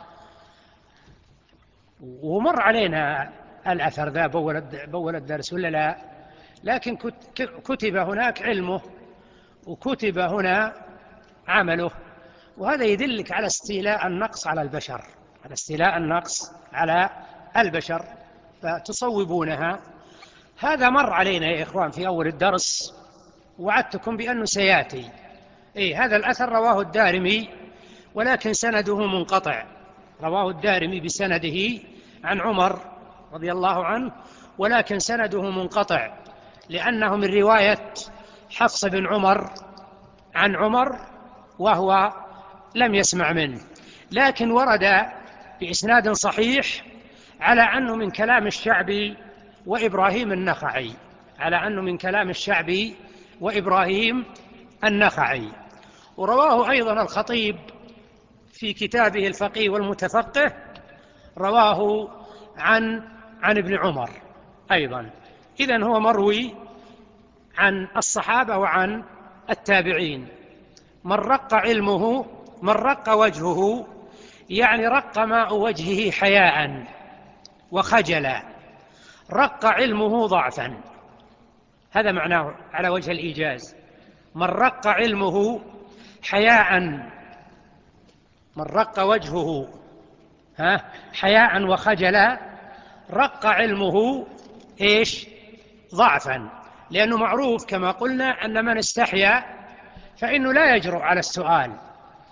ومر علينا الأثر ذا بول الدرس ولا لا؟ لكن كتب هناك علمه وكتب هنا عمله، وهذا يدلك على استيلاء النقص على البشر، على استيلاء النقص على البشر، فتصوبونها. هذا مر علينا يا إخوان في أول الدرس، وعدتكم بأنه سيأتي. هذا الأثر رواه الدارمي ولكن سنده منقطع، رواه الدارمي بسنده عن عمر رضي الله عنه، ولكن سنده منقطع لأنه من رواية حفص بن عمر عن عمر، وهو لم يسمع منه، لكن ورد بإسناد صحيح على أنه من كلام الشعبي وإبراهيم النخعي، على أنه من كلام الشعبي وإبراهيم النخعي. ورواه أيضا الخطيب في كتابه الفقيه والمتفقه، رواه عن ابن عمر أيضا. إذن هو مروي عن الصحابة وعن التابعين. من رق علمه، من رق وجهه، يعني رق ماء وجهه حياء وخجلا، رق علمه ضعفا، هذا معناه على وجه الإيجاز. من رق علمه حياء، من رق وجهه حياء وخجلا، رق علمه إيش؟ ضعفا، لأنه معروف كما قلنا أن من استحيا فإنه لا يجرؤ على السؤال،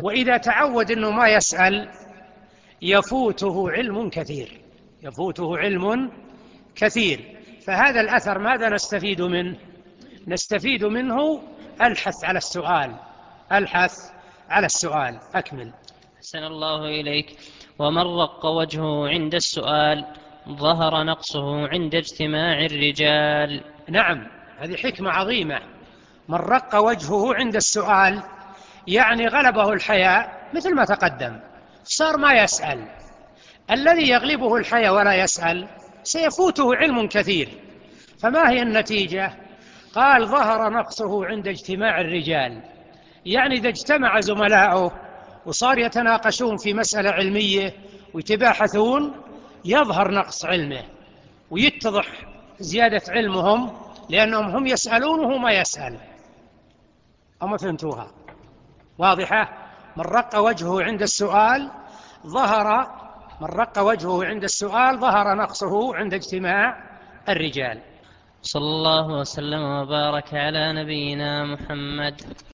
وإذا تعود أنه ما يسأل يفوته علم كثير، يفوته علم كثير. فهذا الأثر ماذا نستفيد منه؟ نستفيد منه الحث على السؤال، الحث على السؤال. أكمل. أحسن الله إليك. ومن رق وجهه عند السؤال ظهر نقصه عند اجتماع الرجال. نعم، هذه حكمة عظيمة. من رق وجهه عند السؤال يعني غلبه الحياء، مثل ما تقدم، صار ما يسأل. الذي يغلبه الحياء ولا يسأل سيفوته علم كثير. فما هي النتيجة؟ قال ظهر نقصه عند اجتماع الرجال، يعني إذا اجتمع زملاؤه وصار يتناقشون في مسألة علمية ويتباحثون يظهر نقص علمه ويتضح زيادة علمهم، لأنهم هم يسألون وهو ما يسأل. أما فهمتوها؟ واضحة؟ من رق وجهه عند السؤال ظهر نقصه عند اجتماع الرجال. صلى الله وسلم وبارك على نبينا محمد.